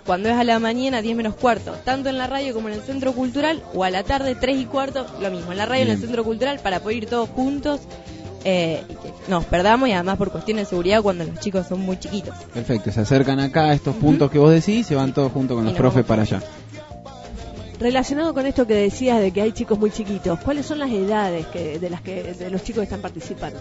cuando es a la mañana diez menos cuarto, tanto en la radio como en el centro cultural, o a la tarde tres y cuarto, lo mismo, en la radio y en el centro cultural, para poder ir todos juntos eh, y que nos perdamos, y además por cuestiones de seguridad cuando los chicos son muy chiquitos. Perfecto, se acercan acá a estos puntos uh-huh. que vos decís, se van todos juntos con los profes para allá. Relacionado con esto que decías de que hay chicos muy chiquitos, ¿cuáles son las edades que, de las que de los chicos que están participando?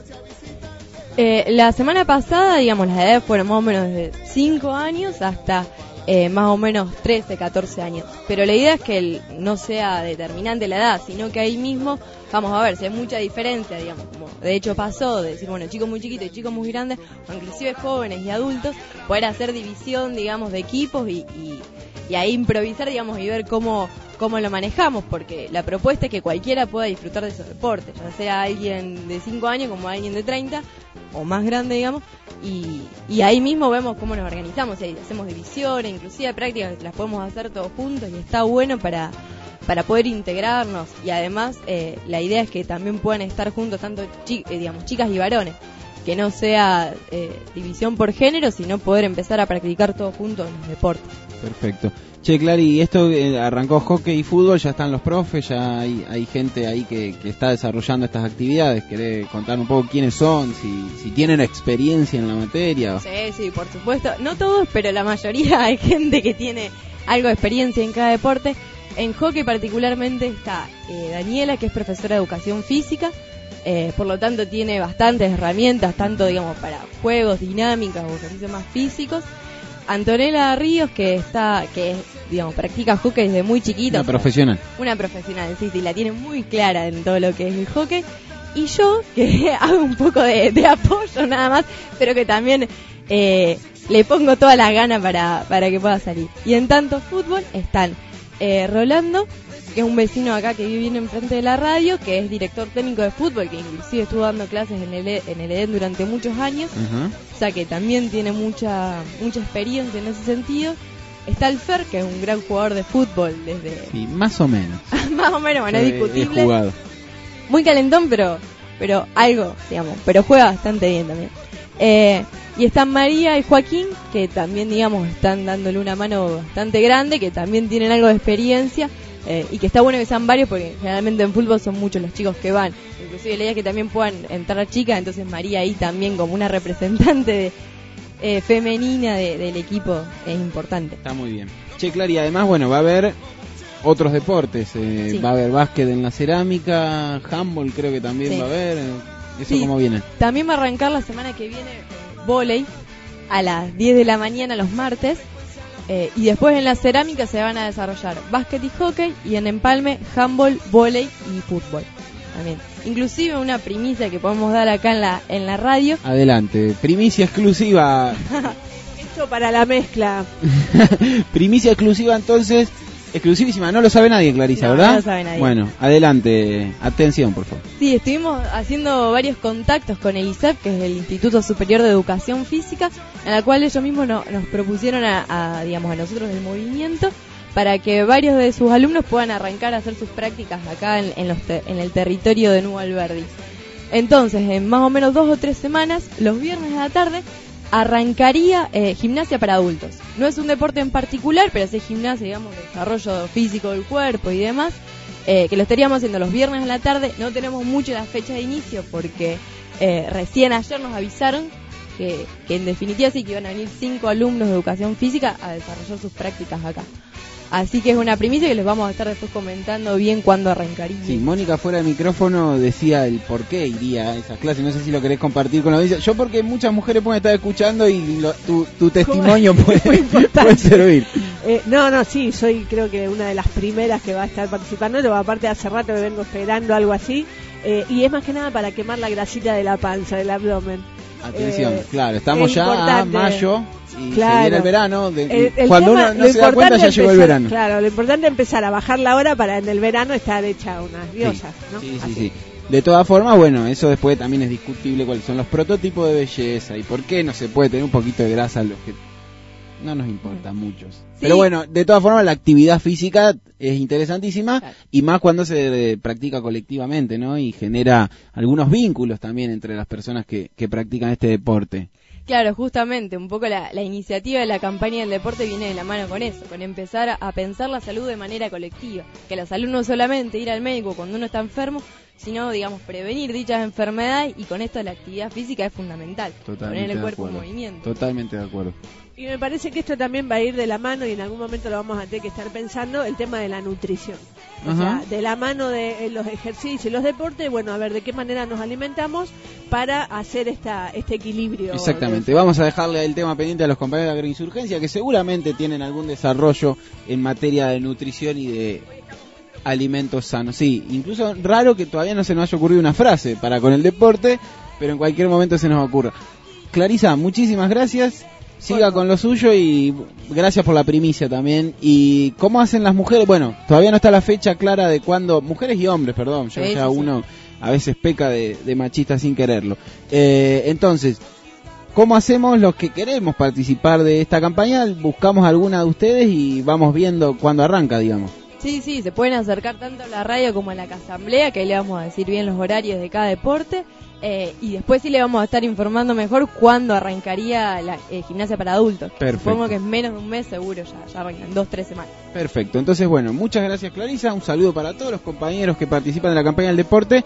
Eh, la semana pasada, digamos, las edades fueron más o menos de cinco años hasta eh, más o menos trece, catorce años. Pero la idea es que el, no sea determinante la edad, sino que ahí mismo vamos a ver si hay mucha diferencia, digamos, como de hecho pasó, de decir, bueno, chicos muy chiquitos y chicos muy grandes, o inclusive jóvenes y adultos, poder hacer división, digamos, de equipos y, y, y ahí improvisar, digamos, y ver cómo cómo lo manejamos, porque la propuesta es que cualquiera pueda disfrutar de esos deportes, ya sea alguien de cinco años como alguien de treinta o más grande, digamos, y, y ahí mismo vemos cómo nos organizamos, y hacemos divisiones, inclusive prácticas las podemos hacer todos juntos y está bueno para para poder integrarnos, y además eh, la idea es que también puedan estar juntos tanto chi- eh, digamos chicas y varones, que no sea eh, división por género, sino poder empezar a practicar todos juntos los deportes. Perfecto. Che, Clary, esto eh, arrancó hockey y fútbol, ya están los profes, ya hay, hay gente ahí que, que está desarrollando estas actividades. ¿Querés contar un poco quiénes son, si, si tienen experiencia en la materia? Sí, sí, por supuesto. No todos, pero la mayoría hay gente que tiene algo de experiencia en cada deporte. En hockey particularmente está eh, Daniela, que es profesora de educación física, eh, por lo tanto tiene bastantes herramientas, tanto digamos para juegos, dinámicas o ejercicios más físicos. Antonella Ríos, que está, que digamos practica hockey desde muy chiquita. Una profesional. Una profesional, sí, sí, la tiene muy clara en todo lo que es el hockey. Y yo, que hago un poco de, de apoyo nada más, pero que también eh, le pongo todas las ganas para, para que pueda salir. Y en tanto fútbol están eh, Rolando, que es un vecino acá que vive enfrente de la radio, que es director técnico de fútbol, que inclusive estuvo dando clases en el, en el Edén durante muchos años, uh-huh. O sea que también tiene mucha mucha experiencia en ese sentido. Está el Fer, que es un gran jugador de fútbol desde... Sí, más o menos. Más o menos, bueno, Yo es discutible. He jugado. Muy calentón, pero pero algo, digamos, pero juega bastante bien también. Eh, y están María y Joaquín, que también, digamos, están dándole una mano bastante grande, que también tienen algo de experiencia. Eh, y que está bueno que sean varios, porque generalmente en fútbol son muchos los chicos que van, inclusive la idea es que también puedan entrar chicas, entonces María ahí también como una representante de, eh, femenina de, del equipo es importante. Está muy bien. Che, Clary, además, bueno, va a haber otros deportes, eh, sí. Va a haber básquet en la cerámica, handball creo que también sí. Va a haber, ¿eso sí. Cómo viene? También va a arrancar la semana que viene eh, vóley a las diez de la mañana los martes. Eh, y después en la cerámica se van a desarrollar básquet y hockey, y en Empalme handball, vóley y fútbol también. Inclusive una primicia que podemos dar acá en la en la radio. Adelante, primicia exclusiva. Esto para la mezcla. Primicia exclusiva entonces, exclusivísima, no lo sabe nadie, Clarisa, no, ¿verdad? No lo sabe nadie. Bueno, adelante, atención por favor. Sí, estuvimos haciendo varios contactos con el I S E P, que es el Instituto Superior de Educación Física, en la cual ellos mismos no, nos propusieron a, a, digamos, a nosotros del movimiento, para que varios de sus alumnos puedan arrancar a hacer sus prácticas acá en, en, los te, en el territorio de Nuevo Alberdi. Entonces, en más o menos dos o tres semanas, los viernes a la tarde, arrancaría eh, gimnasia para adultos. No es un deporte en particular, pero sí gimnasia, digamos, desarrollo físico del cuerpo y demás, eh, que lo estaríamos haciendo los viernes a la tarde. No tenemos mucho la fecha de inicio porque eh, recién ayer nos avisaron que, que en definitiva sí que iban a venir cinco alumnos de educación física a desarrollar sus prácticas acá. Así que es una primicia que les vamos a estar después comentando bien cuándo arrancaría. Sí, Mónica fuera de micrófono decía el por qué iría a esas clases. No sé si lo querés compartir con la audiencia. Yo porque muchas mujeres pueden estar escuchando y lo, tu, tu testimonio puede, puede servir. Eh, no, no, sí, soy creo que una de las primeras que va a estar participando. Pero aparte hace rato me vengo esperando algo así. Eh, y es más que nada para quemar la grasita de la panza, del abdomen. Atención, eh, claro, estamos ya importante. A mayo y claro. Se viene el verano. De, el, el cuando tema, uno no se da cuenta ya llegó el verano. Claro, lo importante es empezar a bajar la hora para en el verano estar hecha unas diosas, sí, ¿no? Sí, sí, Así. sí. De todas formas, bueno, eso después también es discutible cuáles son los prototipos de belleza y por qué no se puede tener un poquito de grasa. Los que no nos importa a muchos. Sí. Pero bueno, de todas formas la actividad física es interesantísima, Claro. y más cuando se eh, practica colectivamente, ¿no? Y genera algunos vínculos también entre las personas que, que practican este deporte. Claro, justamente, un poco la, la iniciativa de la campaña del deporte viene de la mano con eso, con empezar a, a pensar la salud de manera colectiva. Que la salud no es solamente ir al médico cuando uno está enfermo, sino, digamos, prevenir dichas enfermedades, y con esto la actividad física es fundamental. Poner el cuerpo en movimiento. Totalmente de acuerdo. Y me parece que esto también va a ir de la mano, y en algún momento lo vamos a tener que estar pensando, el tema de la nutrición. O Ajá. sea, de la mano de eh, los ejercicios y los deportes, bueno, a ver de qué manera nos alimentamos para hacer esta este equilibrio. Exactamente, vamos a dejarle el tema pendiente a los compañeros de Agroinsurgencia, que seguramente tienen algún desarrollo en materia de nutrición y de alimentos sanos. Sí, incluso raro que todavía no se nos haya ocurrido una frase para con el deporte, pero en cualquier momento se nos ocurra. Clarisa, muchísimas gracias. Siga con lo suyo y gracias por la primicia también. ¿Y cómo hacen las mujeres? Bueno, todavía no está la fecha clara de cuándo, mujeres y hombres, perdón, ya, Sí, ya sí, uno a veces peca de, de machista sin quererlo. Eh, entonces, ¿cómo hacemos los que queremos participar de esta campaña? Buscamos alguna de ustedes y vamos viendo cuándo arranca, digamos. Sí, sí, se pueden acercar tanto a la radio como a la asamblea, que ahí le vamos a decir bien los horarios de cada deporte, eh, y después sí le vamos a estar informando mejor cuándo arrancaría la eh, gimnasia para adultos. Perfecto. Supongo que en menos de un mes seguro ya, ya arrancan, dos, tres semanas. Perfecto, entonces bueno, muchas gracias Clarisa, un saludo para todos los compañeros que participan de la campaña del deporte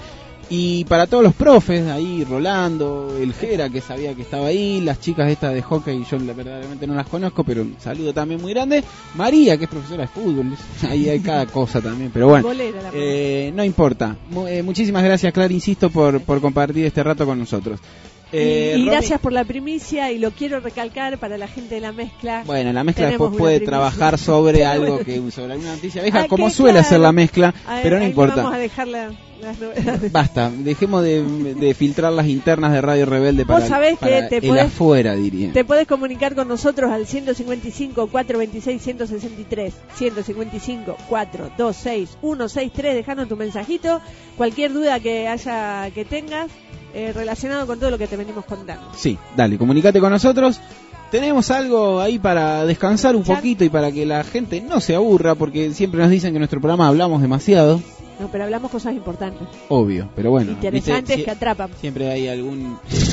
y para todos los profes, ahí Rolando, el Jera que sabía que estaba ahí, las chicas estas de hockey, yo la- verdaderamente no las conozco, pero un saludo también muy grande, María que es profesora de fútbol, ahí hay cada cosa también, pero bueno, Bolera, la eh, no importa. Mu- eh, muchísimas gracias Clara, insisto, por, por compartir este rato con nosotros. Eh, y, y Romy- gracias por la primicia, y lo quiero recalcar para la gente de la mezcla. Bueno, la mezcla Tenemos después una puede primicia. trabajar sobre algo que sobre alguna noticia vieja, Ah, como que suele claro. hacer la mezcla, Ahí- pero no ahí importa. Vamos a dejar la- las novedades. Basta, dejemos de, de filtrar las internas de Radio Rebelde Vos para, sabés que para te el podés- afuera, diría. Te puedes comunicar con nosotros al ciento cincuenta y cinco, cuatrocientos veintiséis, ciento sesenta y tres, ciento cincuenta y cinco, cuatrocientos veintiséis, ciento sesenta y tres, dejando tu mensajito, cualquier duda que haya que tengas eh, relacionado con todo lo que te venimos contando. Sí, dale, comunícate con nosotros. Tenemos algo ahí para descansar un Chan. poquito y para que la gente no se aburra, porque siempre nos dicen que en nuestro programa hablamos demasiado, No, pero hablamos cosas importantes, obvio, pero bueno. interesantes, ¿viste? que atrapan. Siempre hay algún...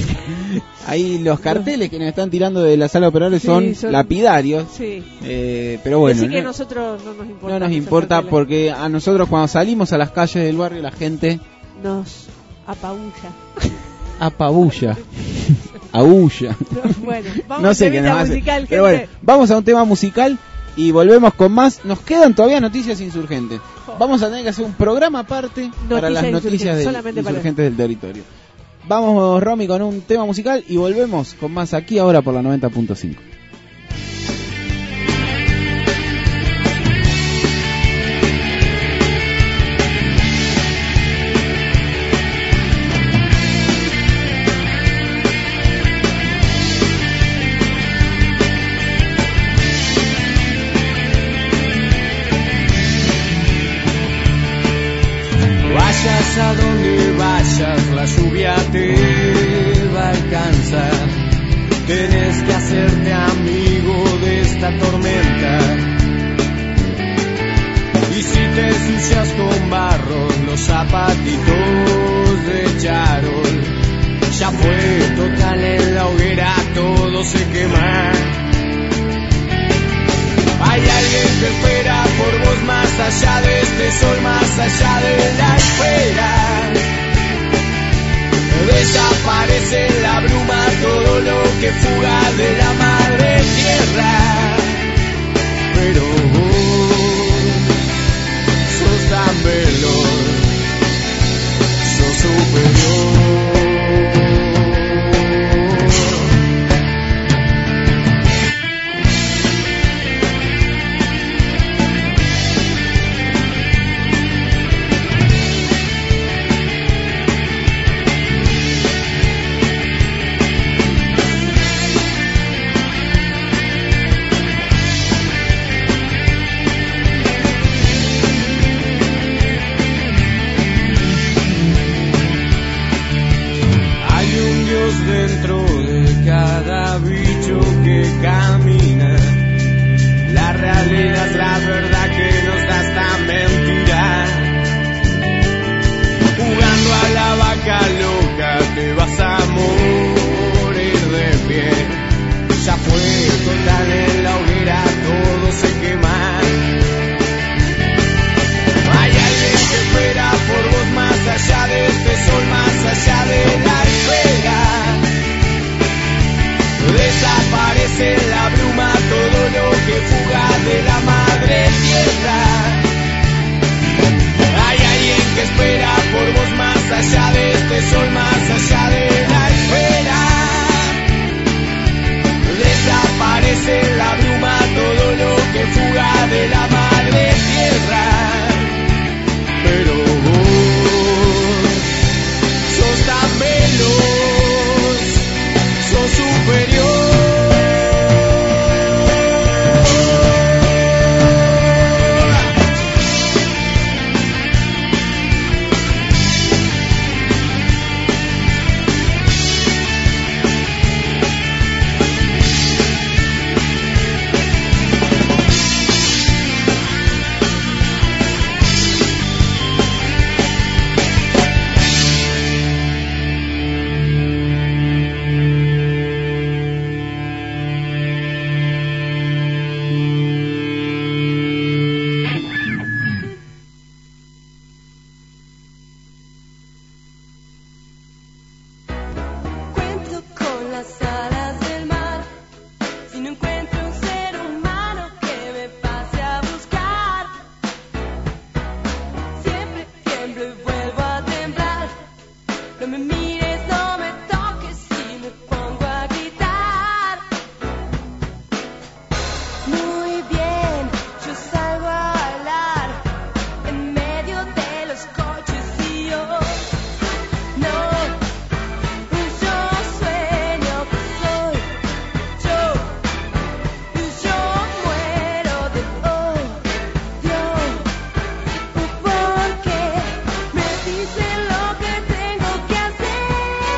Ahí los carteles que nos están tirando de la sala operaria Sí, son, son- lapidarios, Sí. eh, pero bueno, Así que a no, nosotros no nos importa. no nos esos importa carteles. porque a nosotros cuando salimos a las calles del barrio la gente Nos apabulla. apabulla, aúlla, Bueno, vamos no a sé qué temita nos hace, musical, pero gente. bueno, vamos a un tema musical y volvemos con más. Nos quedan todavía noticias insurgentes. Vamos a tener que hacer un programa aparte para las Noticias noticias insurgentes, de solamente para insurgentes del territorio. Vamos, Romy, con un tema musical y volvemos con más aquí ahora por la noventa punto cinco. Vayas a donde vayas, la lluvia te va a alcanzar. Tienes que hacerte amigo de esta tormenta. Y si te ensucias con barro, los zapatitos de charol, ya fue, total, en la hoguera todo se quema. Hay alguien que espera por vos más allá de este sol, más allá de la espera. Desaparece en la bruma todo lo que fuga de la madre tierra. Pero vos sos tan veloz, sos superior. No me mires, no me toques y me pongo a gritar. Muy bien, yo salgo a bailar en medio de los coches y yo no, yo sueño que soy yo, yo muero de odio, porque me dicen lo que tengo que hacer.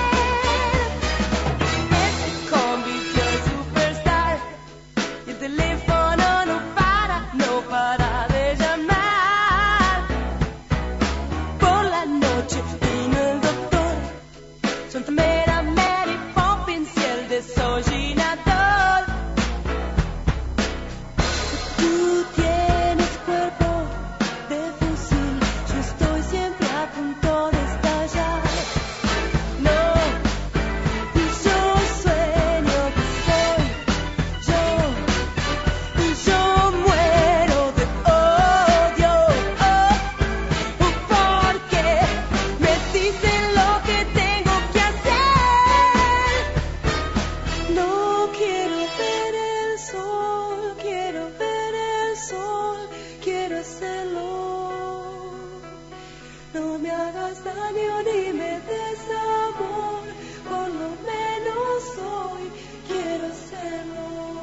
Este convirtió en superstar y el teléfono no para, no para de llamar. Por la noche vino el doctor, suéltame la Mary Poppins y el desollinador. Tú tienes cuerpo de fusil, yo estoy siempre a punto de estallar. No, y yo sueño que soy yo, y yo muero de odio, oh, porque me dicen lo que tengo que hacer. No quiero ver el sol, quiero ver el sol, quiero hacerlo. No me hagas daño ni me des amor, por lo menos hoy quiero hacerlo.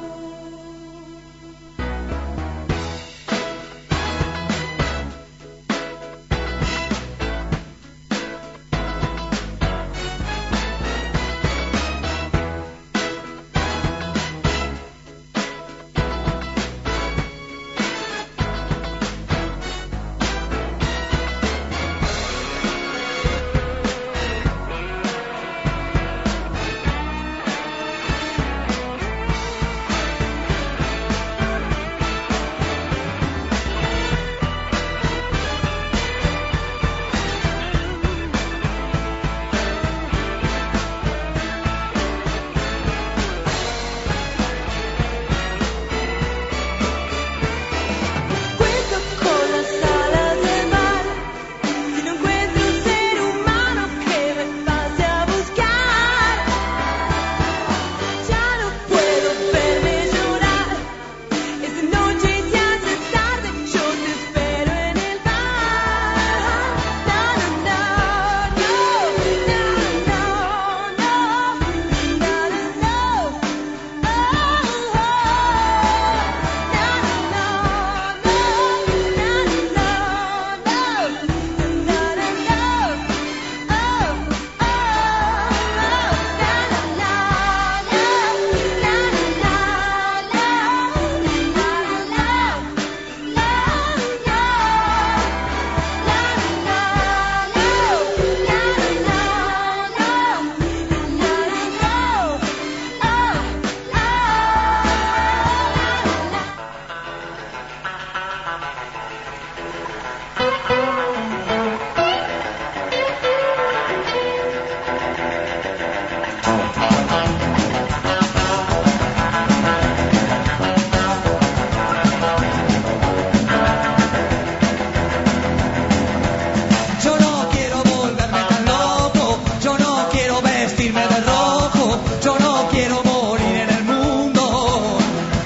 Cuento con las alas del mar, si no encuentro un ser humano que me pase a buscar. Ya no puedo verme llorar, es de noche y se hace tarde, yo te espero en el bar. No, no, no, no, no, no, no, no, no, oh, oh, Yo no quiero volverme tan loco, yo no quiero vestirme de rojo, yo no quiero morir en el mundo.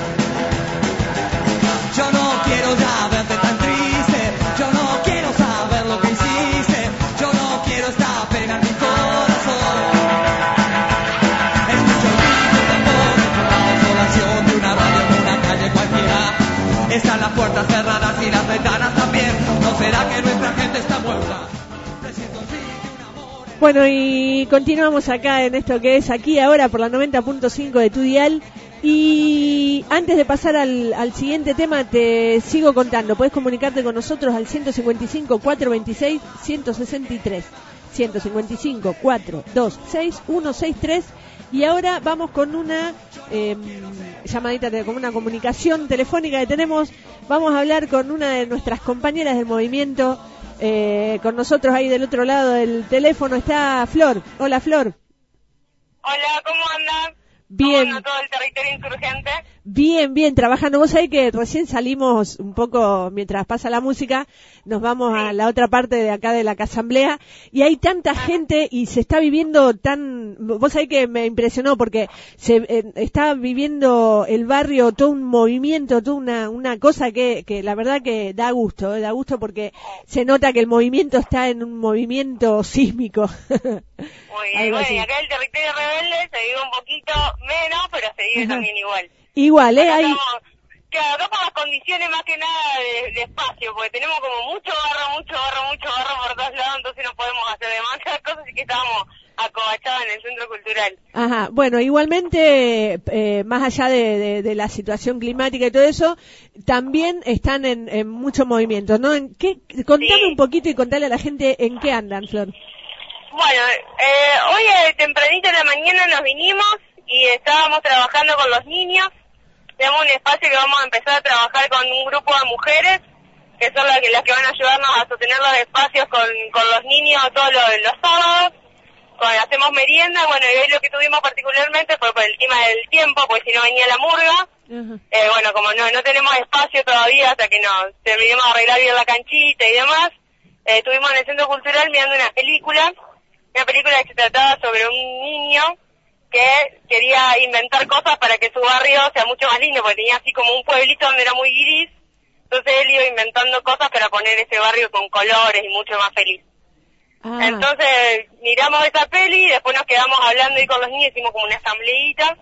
Yo no quiero ya verte tan triste, yo no quiero saber lo que hiciste, yo no quiero esta pena en mi corazón. Escucho el grito de amor por la desolación de una radio en una calle cualquiera. Están las puertas cerradas y las ventanas también. ¿No será que nuestra gente está muerta? Presiento un sitio, un amor en- Bueno, y continuamos acá en esto que es Aquí Ahora por la noventa punto cinco de tu dial. Y antes de pasar al, al siguiente tema, te sigo contando. Puedes comunicarte con nosotros al ciento cincuenta y cinco, cuatrocientos veintiséis, ciento sesenta y tres. ciento cincuenta y cinco, cuatrocientos veintiséis, ciento sesenta y tres. Y ahora vamos con una eh, llamadita, con una comunicación telefónica que tenemos. Vamos a hablar con una de nuestras compañeras del movimiento. Eh, con nosotros ahí del otro lado del teléfono está Flor. Hola, Flor. Hola, ¿cómo andan? Bien. ¿Cómo anda todo el territorio insurgente? Bien, bien, trabajando. Vos sabés que recién salimos un poco, mientras pasa la música, nos vamos a la otra parte de acá de la Casamblea, y hay tanta gente y se está viviendo tan... Vos sabés que me impresionó porque se eh, está viviendo el barrio todo un movimiento, toda una, una cosa que, que la verdad que da gusto, eh, da gusto porque se nota que el movimiento está en un movimiento sísmico. Muy bien, bueno, y acá el territorio rebelde se vive un poquito menos, pero se vive Ajá. también igual. Igual, ¿eh? Hay... Claro, acá por las condiciones más que nada de, de espacio, porque tenemos como mucho barro, mucho barro, mucho barro por todos lados, entonces no podemos hacer demasiadas cosas, así que estábamos acobachados en el centro cultural. Ajá, bueno, igualmente, eh, más allá de, de, de la situación climática y todo eso, también están en, en mucho movimiento, ¿no? ¿En qué? Contame sí. un poquito y contale a la gente en qué andan, Flor. Bueno, eh, hoy eh, tempranito en la mañana nos vinimos y estábamos trabajando con los niños. Tenemos un espacio que vamos a empezar a trabajar con un grupo de mujeres, que son las que, las que van a ayudarnos a sostener los espacios con, con los niños todos los, los sábados. Con, hacemos merienda, bueno, y hoy lo que tuvimos particularmente fue por el tema del tiempo, porque si no venía la murga. Uh-huh. Eh, bueno, como no, no tenemos espacio todavía hasta que nos terminemos de arreglar bien la canchita y demás, eh, estuvimos en el Centro Cultural mirando una película, una película que se trataba sobre un niño que quería inventar cosas para que su barrio sea mucho más lindo, porque tenía así como un pueblito donde era muy gris, entonces él iba inventando cosas para poner ese barrio con colores y mucho más feliz. Ah. Entonces miramos esa peli y después nos quedamos hablando ahí con los niños, hicimos como una asambleíta,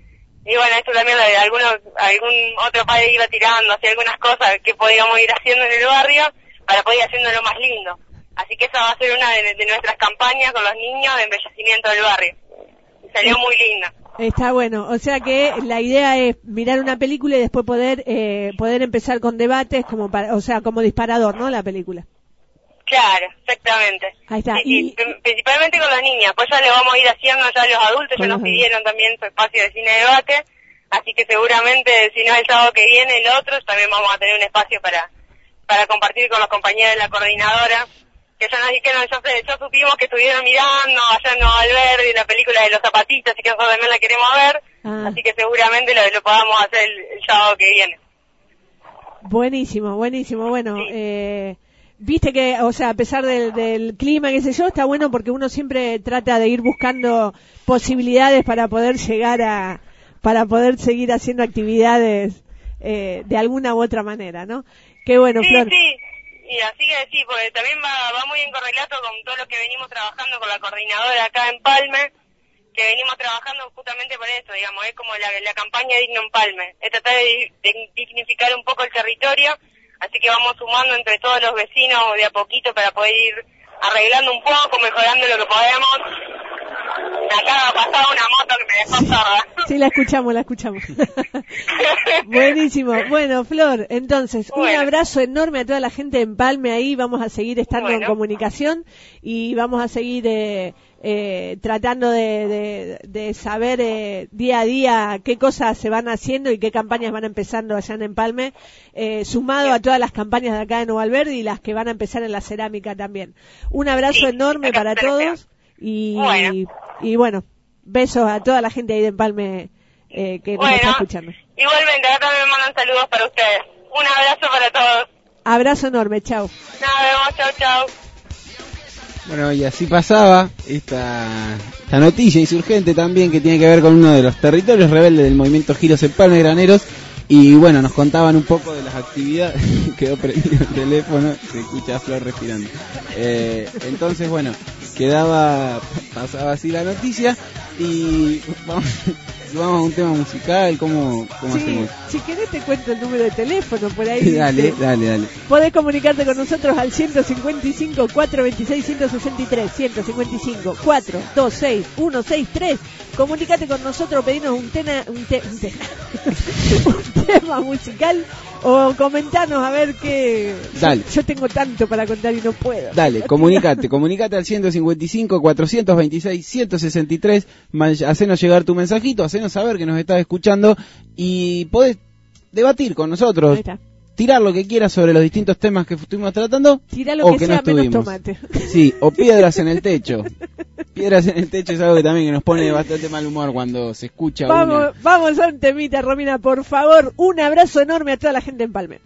y bueno, esto también de algunos, algún otro padre iba tirando así algunas cosas que podíamos ir haciendo en el barrio para poder ir haciéndolo más lindo. Así que esa va a ser una de, de nuestras campañas con los niños de embellecimiento del barrio. Salió muy linda. Está bueno, o sea que la idea es mirar una película y después poder eh, poder empezar con debates, como para, o sea, como disparador, ¿no? La película. Claro, exactamente. Ahí está. Y, y principalmente con los niños, pues ya le vamos a ir haciendo ya a los adultos, ya nos pidieron también su espacio de cine debate, así que seguramente si no el sábado que viene, el otro, también vamos a tener un espacio para para compartir con los compañeros de la coordinadora. Que ya nos dijeron, ya, ya supimos que estuvieron mirando allá en Nueva Alberdi la película de los zapatitos, así que nosotros también la queremos ver, ah. así que seguramente lo, lo podamos hacer el, el sábado que viene. Buenísimo, buenísimo, bueno, sí. eh, viste que, o sea, a pesar del, del clima, qué sé yo, está bueno porque uno siempre trata de ir buscando posibilidades para poder llegar a, para poder seguir haciendo actividades eh, de alguna u otra manera, ¿no? Qué bueno, sí, Flor. Sí. Y así que sí, porque también va, va muy en correlato con todo lo que venimos trabajando con la coordinadora acá en Empalme, que venimos trabajando justamente por eso, digamos, es como la, la campaña Digno Empalme, es tratar de, de dignificar un poco el territorio, así que vamos sumando entre todos los vecinos de a poquito para poder ir arreglando un poco, mejorando lo que podemos. Acá ha pasado una moto que me dejó sorda. Sí, la escuchamos, la escuchamos. Buenísimo. Bueno, Flor, entonces, bueno. un abrazo enorme a toda la gente de Empalme ahí. Vamos a seguir estando bueno. en comunicación y vamos a seguir eh, eh, tratando de, de, de saber eh, día a día qué cosas se van haciendo y qué campañas van empezando allá en Empalme, eh, sumado sí. a todas las campañas de acá de Nueva Alberdi y las que van a empezar en la cerámica también. Un abrazo sí, enorme para todos. Y bueno. y bueno, besos a toda la gente ahí de Empalme eh, que nos bueno, está escuchando. Igualmente, acá también me mandan saludos para ustedes. Un abrazo para todos. Abrazo enorme, chao. Nos vemos, chao, chao. Bueno, y así pasaba esta, esta noticia insurgente también que tiene que ver con uno de los territorios rebeldes del movimiento Giros Empalme Graneros. Y bueno, nos contaban un poco de las actividades. Quedó prendido el teléfono, se escucha a Flor respirando. Eh, entonces, bueno, quedaba, pasaba así la noticia. Y vamos, vamos a un tema musical. ¿Cómo, cómo sí, hacemos? Si querés, te cuento el número de teléfono por ahí. Dale, dice, dale, dale. Podés comunicarte con nosotros al ciento cincuenta y cinco, cuatrocientos veintiséis, ciento sesenta y tres. ciento cincuenta y cinco, cuatrocientos veintiséis, ciento sesenta y tres. Comunicate con nosotros, pedinos un, tena, un, te, un, te, un tema musical o comentanos a ver qué. Dale. Yo, yo tengo tanto para contar y no puedo. Dale, comunicate, comunicate al ciento cincuenta y cinco, cuatrocientos veintiséis, ciento sesenta y tres. Hacenos llegar tu mensajito, hacenos saber que nos estás escuchando y podés debatir con nosotros. Ahí está. tirar lo que quieras sobre los distintos temas que estuvimos tratando. Tira lo o que, que sea no menos estuvimos. tomate. Sí, o piedras en el techo. Piedras en el techo es algo que también que nos pone bastante mal humor cuando se escucha Vamos, una. vamos a un temita, Romina, por favor. Un abrazo enorme a toda la gente en Palme.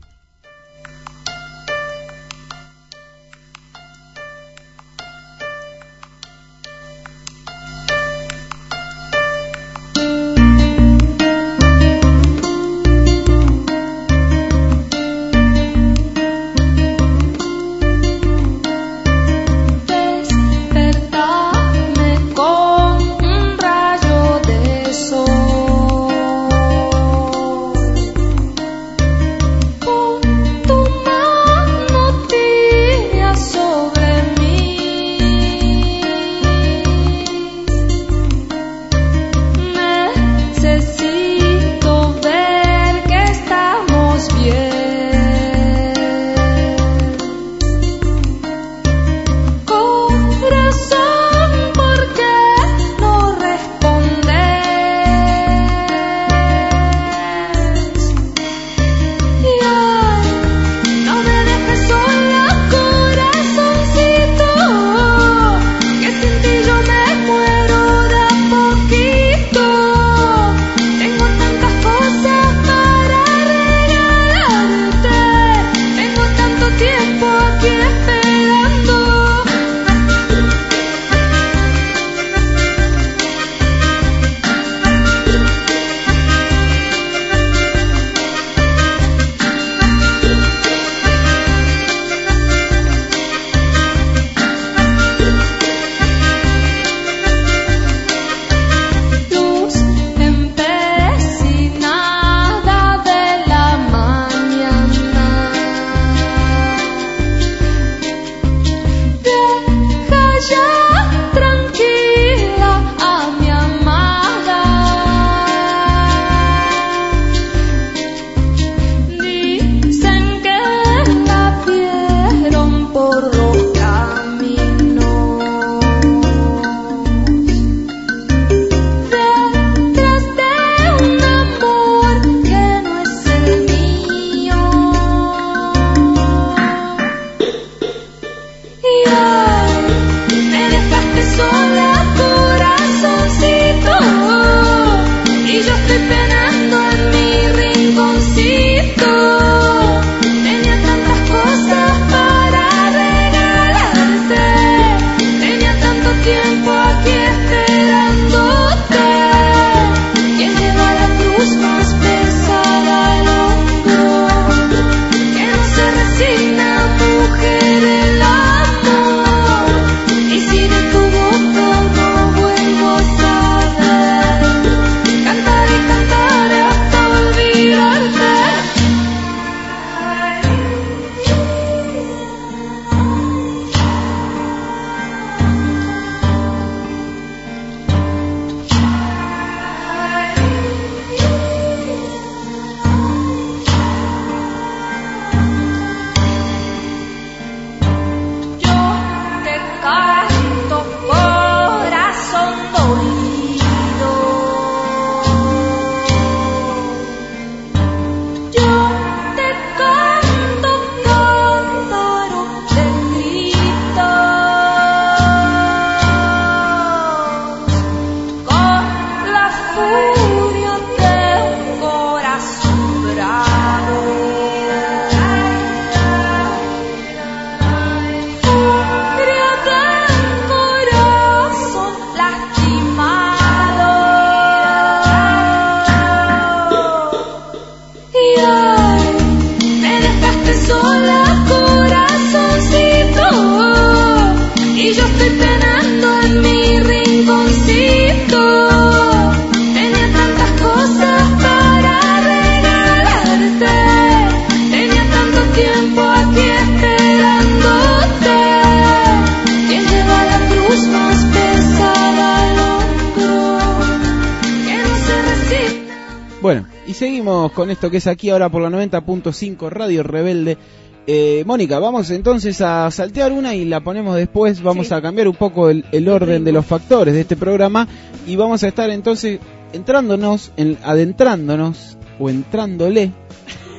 Bueno, y seguimos con esto que es aquí ahora por la noventa punto cinco Radio Rebelde. Eh, Mónica, vamos entonces a saltear una y la ponemos después. Vamos sí. a cambiar un poco el, el orden de los factores de este programa y vamos a estar entonces entrándonos, en, adentrándonos o entrándole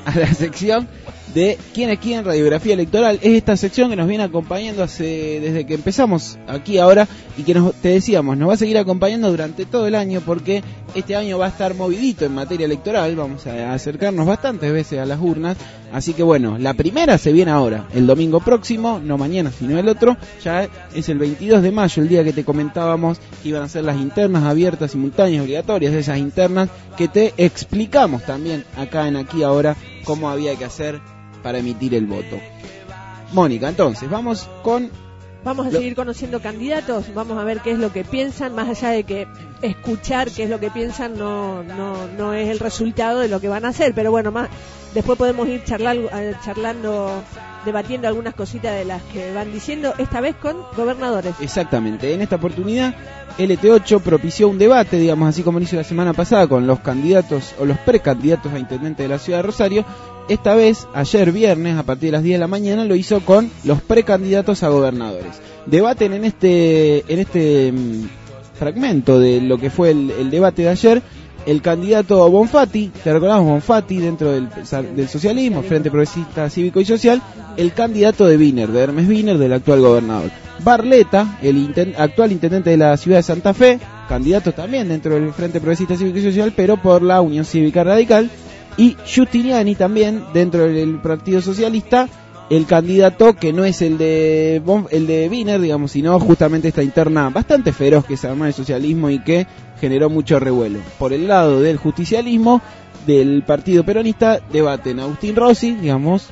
a la sección de ¿Quién es quién? Radiografía electoral. Es esta sección que nos viene acompañando hace desde que empezamos aquí ahora y que nos, te decíamos, nos va a seguir acompañando durante todo el año porque este año va a estar movidito en materia electoral, vamos a acercarnos bastantes veces a las urnas, así que bueno, la primera se viene ahora, el domingo próximo, no mañana sino el otro, ya es el veintidós de mayo, el día que te comentábamos que iban a ser las internas abiertas, simultáneas, obligatorias, de esas internas que te explicamos también acá en Aquí Ahora cómo había que hacer para emitir el voto. Mónica, entonces, vamos con... Vamos a lo... seguir conociendo candidatos, vamos a ver qué es lo que piensan, más allá de que escuchar qué es lo que piensan no no no es el resultado de lo que van a hacer, pero bueno, más después podemos ir charlar, charlando, debatiendo algunas cositas de las que van diciendo, esta vez con gobernadores. Exactamente, en esta oportunidad L T ocho propició un debate, digamos así como lo hizo la semana pasada con los candidatos o los precandidatos a intendente de la ciudad de Rosario. Esta vez, ayer viernes, a partir de las diez de la mañana, lo hizo con los precandidatos a gobernadores. Debaten en este en este mmm, fragmento de lo que fue el, el debate de ayer, el candidato Bonfatti, te recordamos Bonfatti dentro del, del socialismo, Frente Progresista Cívico y Social, el candidato de Wiener, de Hermes Wiener, del actual gobernador. Barletta, el inten, actual intendente de la ciudad de Santa Fe, candidato también dentro del Frente Progresista Cívico y Social, pero por la Unión Cívica Radical. Y Giustiniani también dentro del Partido Socialista, el candidato que no es el de el de Wiener, digamos, sino justamente esta interna bastante feroz que se armó en el socialismo y que generó mucho revuelo. Por el lado del justicialismo, del Partido Peronista, debaten Agustín Rossi, digamos,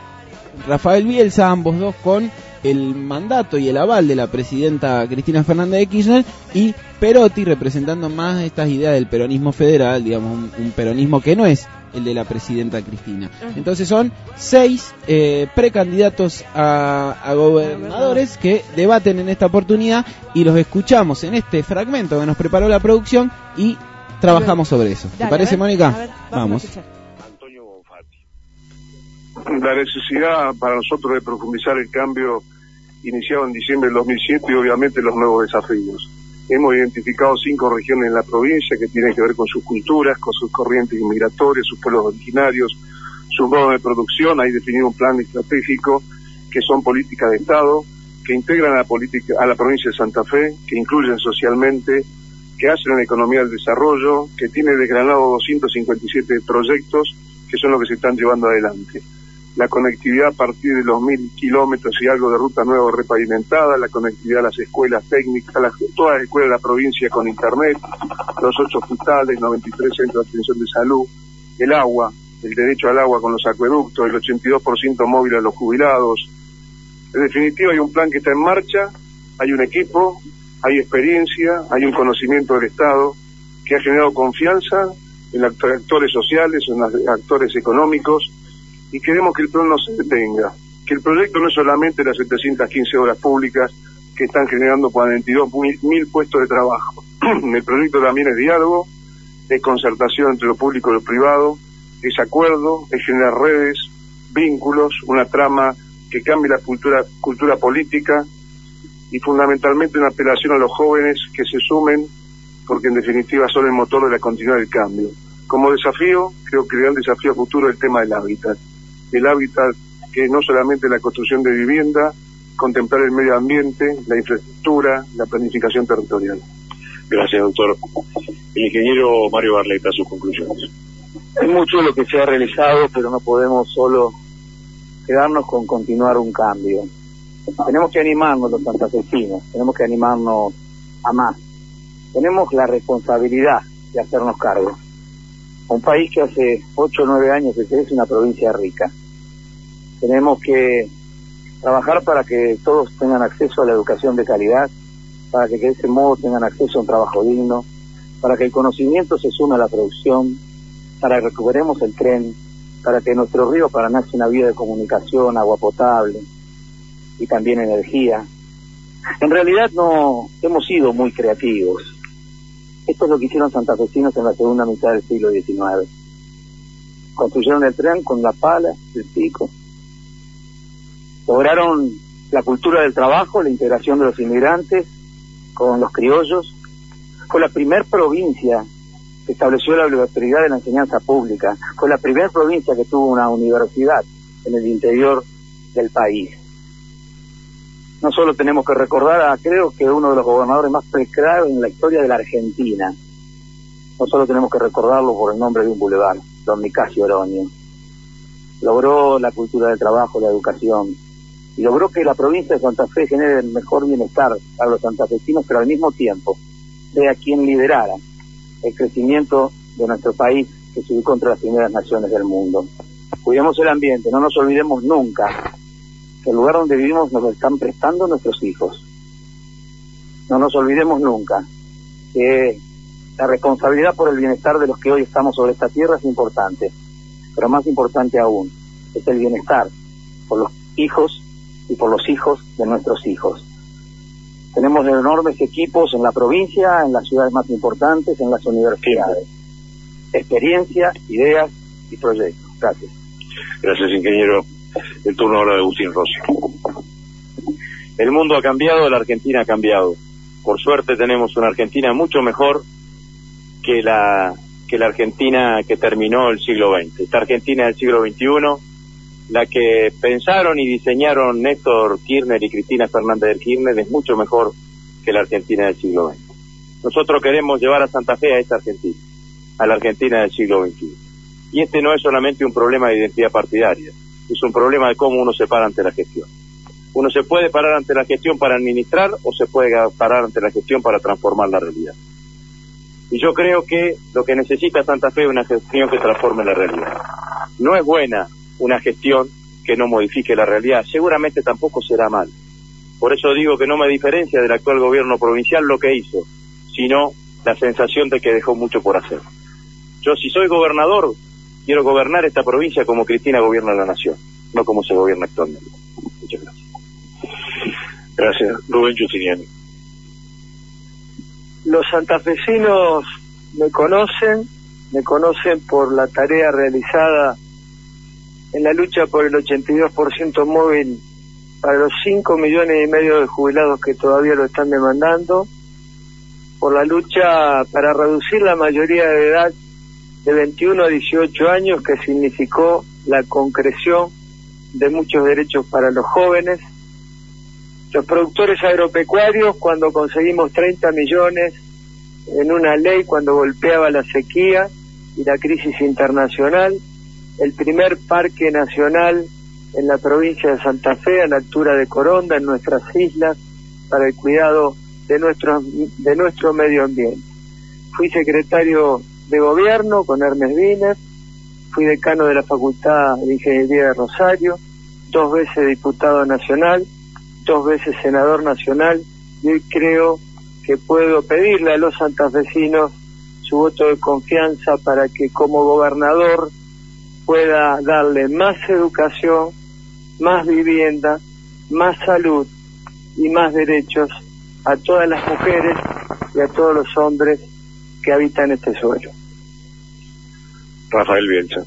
Rafael Bielsa, ambos dos con el mandato y el aval de la presidenta Cristina Fernández de Kirchner, y Perotti representando más estas ideas del peronismo federal, digamos, un, un peronismo que no es el de la presidenta Cristina. Entonces son seis eh, precandidatos a, a gobernadores que debaten en esta oportunidad y los escuchamos en este fragmento que nos preparó la producción y trabajamos sobre eso. ¿Te Dale, parece, ver, Mónica? ver, vamos. vamos. Antonio Bonfatti. La necesidad para nosotros de profundizar el cambio iniciado en diciembre del dos mil siete y obviamente los nuevos desafíos. Hemos identificado cinco regiones en la provincia que tienen que ver con sus culturas, con sus corrientes migratorias, sus pueblos originarios, sus modos de producción. Hay definido un plan estratégico que son políticas de Estado, que integran a la, política, a la provincia de Santa Fe, que incluyen socialmente, que hacen una economía del desarrollo, que tiene desgranado doscientos cincuenta y siete proyectos que son los que se están llevando adelante. La conectividad a partir de los mil kilómetros y algo de ruta nueva repavimentada, la conectividad a las escuelas técnicas, las, todas las escuelas de la provincia con internet, los ocho hospitales, noventa y tres centros de atención de salud, el agua, el derecho al agua con los acueductos, el ochenta y dos por ciento móvil a los jubilados. En definitiva, hay un plan que está en marcha, hay un equipo, hay experiencia, hay un conocimiento del Estado que ha generado confianza en los actores sociales, en los actores económicos, y queremos que el plan no se detenga, que el proyecto no es solamente las setecientas quince obras públicas que están generando cuarenta y dos mil puestos de trabajo. El proyecto también es diálogo, es concertación entre lo público y lo privado, es acuerdo, es generar redes, vínculos, una trama que cambie la cultura, cultura política y fundamentalmente una apelación a los jóvenes que se sumen, porque en definitiva son el motor de la continuidad del cambio. Como desafío, creo que el gran desafío futuro es el tema del hábitat. El hábitat que es no solamente la construcción de vivienda, contemplar el medio ambiente, la infraestructura, la planificación territorial. Gracias, doctor. El ingeniero Mario Barletta, sus conclusiones. Es mucho lo que se ha realizado, pero no podemos solo quedarnos con continuar un cambio. Tenemos que animarnos los santafesinos, tenemos que animarnos a más. Tenemos la responsabilidad de hacernos cargo. Un país que hace ocho o nueve años que es una provincia rica. Tenemos que trabajar para que todos tengan acceso a la educación de calidad, para que de ese modo tengan acceso a un trabajo digno, para que el conocimiento se sume a la producción, para que recuperemos el tren, para que nuestro río Paraná sea una vía de comunicación, agua potable y también energía. En realidad no hemos sido muy creativos. Esto es lo que hicieron santafesinos en la segunda mitad del siglo diecinueve. Construyeron el tren con la pala, el pico. Lograron la cultura del trabajo, la integración de los inmigrantes con los criollos. Fue la primer provincia que estableció la obligatoriedad de la enseñanza pública. Fue la primera provincia que tuvo una universidad en el interior del país. No solo tenemos que recordar a, creo que uno de los gobernadores más precarios en la historia de la Argentina. No solo tenemos que recordarlo por el nombre de un bulevar, don Nicasio Oroño. Logró la cultura del trabajo, la educación, y logró que la provincia de Santa Fe genere el mejor bienestar para los santafesinos, pero al mismo tiempo sea quien liderara el crecimiento de nuestro país, que se ubicó entre las primeras naciones del mundo. Cuidemos el ambiente, no nos olvidemos nunca que el lugar donde vivimos nos lo están prestando nuestros hijos. No nos olvidemos nunca que la responsabilidad por el bienestar de los que hoy estamos sobre esta tierra es importante, pero más importante aún es el bienestar por los hijos y por los hijos de nuestros hijos. Tenemos enormes equipos en la provincia, en las ciudades más importantes, en las universidades. Experiencia, ideas y proyectos. Gracias. Gracias, ingeniero. El turno ahora de Agustín Rossi. El mundo ha cambiado, la Argentina ha cambiado. Por suerte tenemos una Argentina mucho mejor que la que la Argentina que terminó el siglo veinte. Esta Argentina del siglo veintiuno, la que pensaron y diseñaron Néstor Kirchner y Cristina Fernández de Kirchner, es mucho mejor que la Argentina del siglo veinte. Nosotros queremos llevar a Santa Fe a esta Argentina, a la Argentina del siglo veintiuno. Y este no es solamente un problema de identidad partidaria, es un problema de cómo uno se para ante la gestión. Uno se puede parar ante la gestión para administrar o se puede parar ante la gestión para transformar la realidad. Y yo creo que lo que necesita Santa Fe es una gestión que transforme la realidad. No es buena una gestión que no modifique la realidad, seguramente tampoco será mal. Por eso digo que no me diferencia del actual gobierno provincial lo que hizo, sino la sensación de que dejó mucho por hacer. Yo, si soy gobernador, quiero gobernar esta provincia como Cristina gobierna la nación, no como se gobierna actualmente. Muchas gracias. Gracias. Rubén Giustiniani. Los santafesinos me conocen, me conocen por la tarea realizada en la lucha por el ochenta y dos por ciento móvil para los cinco millones y medio de jubilados que todavía lo están demandando, por la lucha para reducir la mayoría de edad de veintiuno a dieciocho años, que significó la concreción de muchos derechos para los jóvenes. Los productores agropecuarios, cuando conseguimos treinta millones en una ley cuando golpeaba la sequía y la crisis internacional, el primer parque nacional en la provincia de Santa Fe, a la altura de Coronda, en nuestras islas, para el cuidado de nuestro, de nuestro medio ambiente. Fui secretario de gobierno con Hermes Wiener, fui decano de la Facultad de Ingeniería de Rosario, dos veces diputado nacional, dos veces senador nacional, y hoy creo que puedo pedirle a los santafesinos su voto de confianza para que como gobernador pueda darle más educación, más vivienda, más salud y más derechos a todas las mujeres y a todos los hombres que habitan este suelo. Rafael Bielsa.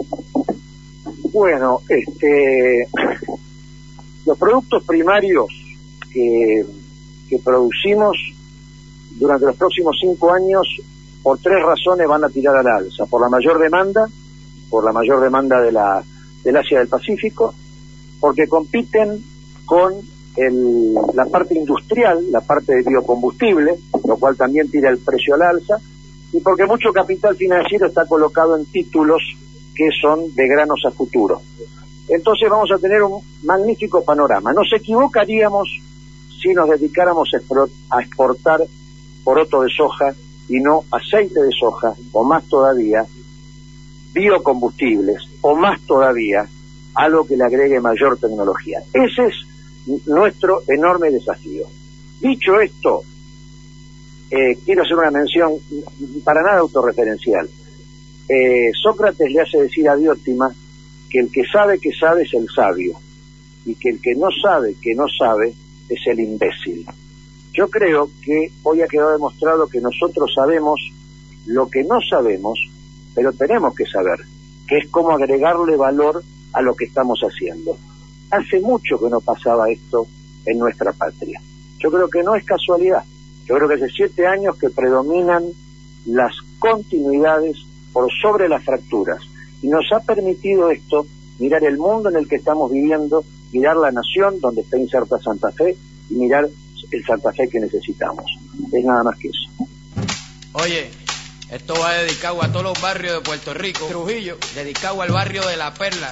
Bueno, este, los productos primarios que, que producimos durante los próximos cinco años, por tres razones van a tirar al alza: por la mayor demanda, por la mayor demanda de la del Asia del Pacífico, porque compiten con el, la parte industrial, la parte de biocombustible, lo cual también tira el precio al alza, y porque mucho capital financiero está colocado en títulos que son de granos a futuro. Entonces vamos a tener un magnífico panorama. Nos equivocaríamos si nos dedicáramos a exportar poroto de soja y no aceite de soja, o más todavía, biocombustibles, o más todavía, algo que le agregue mayor tecnología. Ese es nuestro enorme desafío. Dicho esto, eh, quiero hacer una mención para nada autorreferencial. Eh, Sócrates le hace decir a Diótima que el que sabe que sabe es el sabio, y que el que no sabe que no sabe es el imbécil. Yo creo que hoy ha quedado demostrado que nosotros sabemos lo que no sabemos, pero tenemos que saber, que es cómo agregarle valor a lo que estamos haciendo. Hace mucho que no pasaba esto en nuestra patria. Yo creo que no es casualidad. Yo creo que hace siete años que predominan las continuidades por sobre las fracturas. Y nos ha permitido esto mirar el mundo en el que estamos viviendo, mirar la nación donde está inserta Santa Fe y mirar el Santa Fe que necesitamos. Es nada más que eso. Oye, esto va dedicado a todos los barrios de Puerto Rico. Trujillo, dedicado al barrio de La Perla.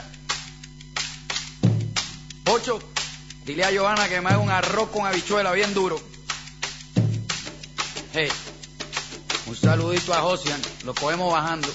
Pocho, dile a Johanna que me haga un arroz con habichuela bien duro. Hey, un saludito a Josian, lo cogemos bajando.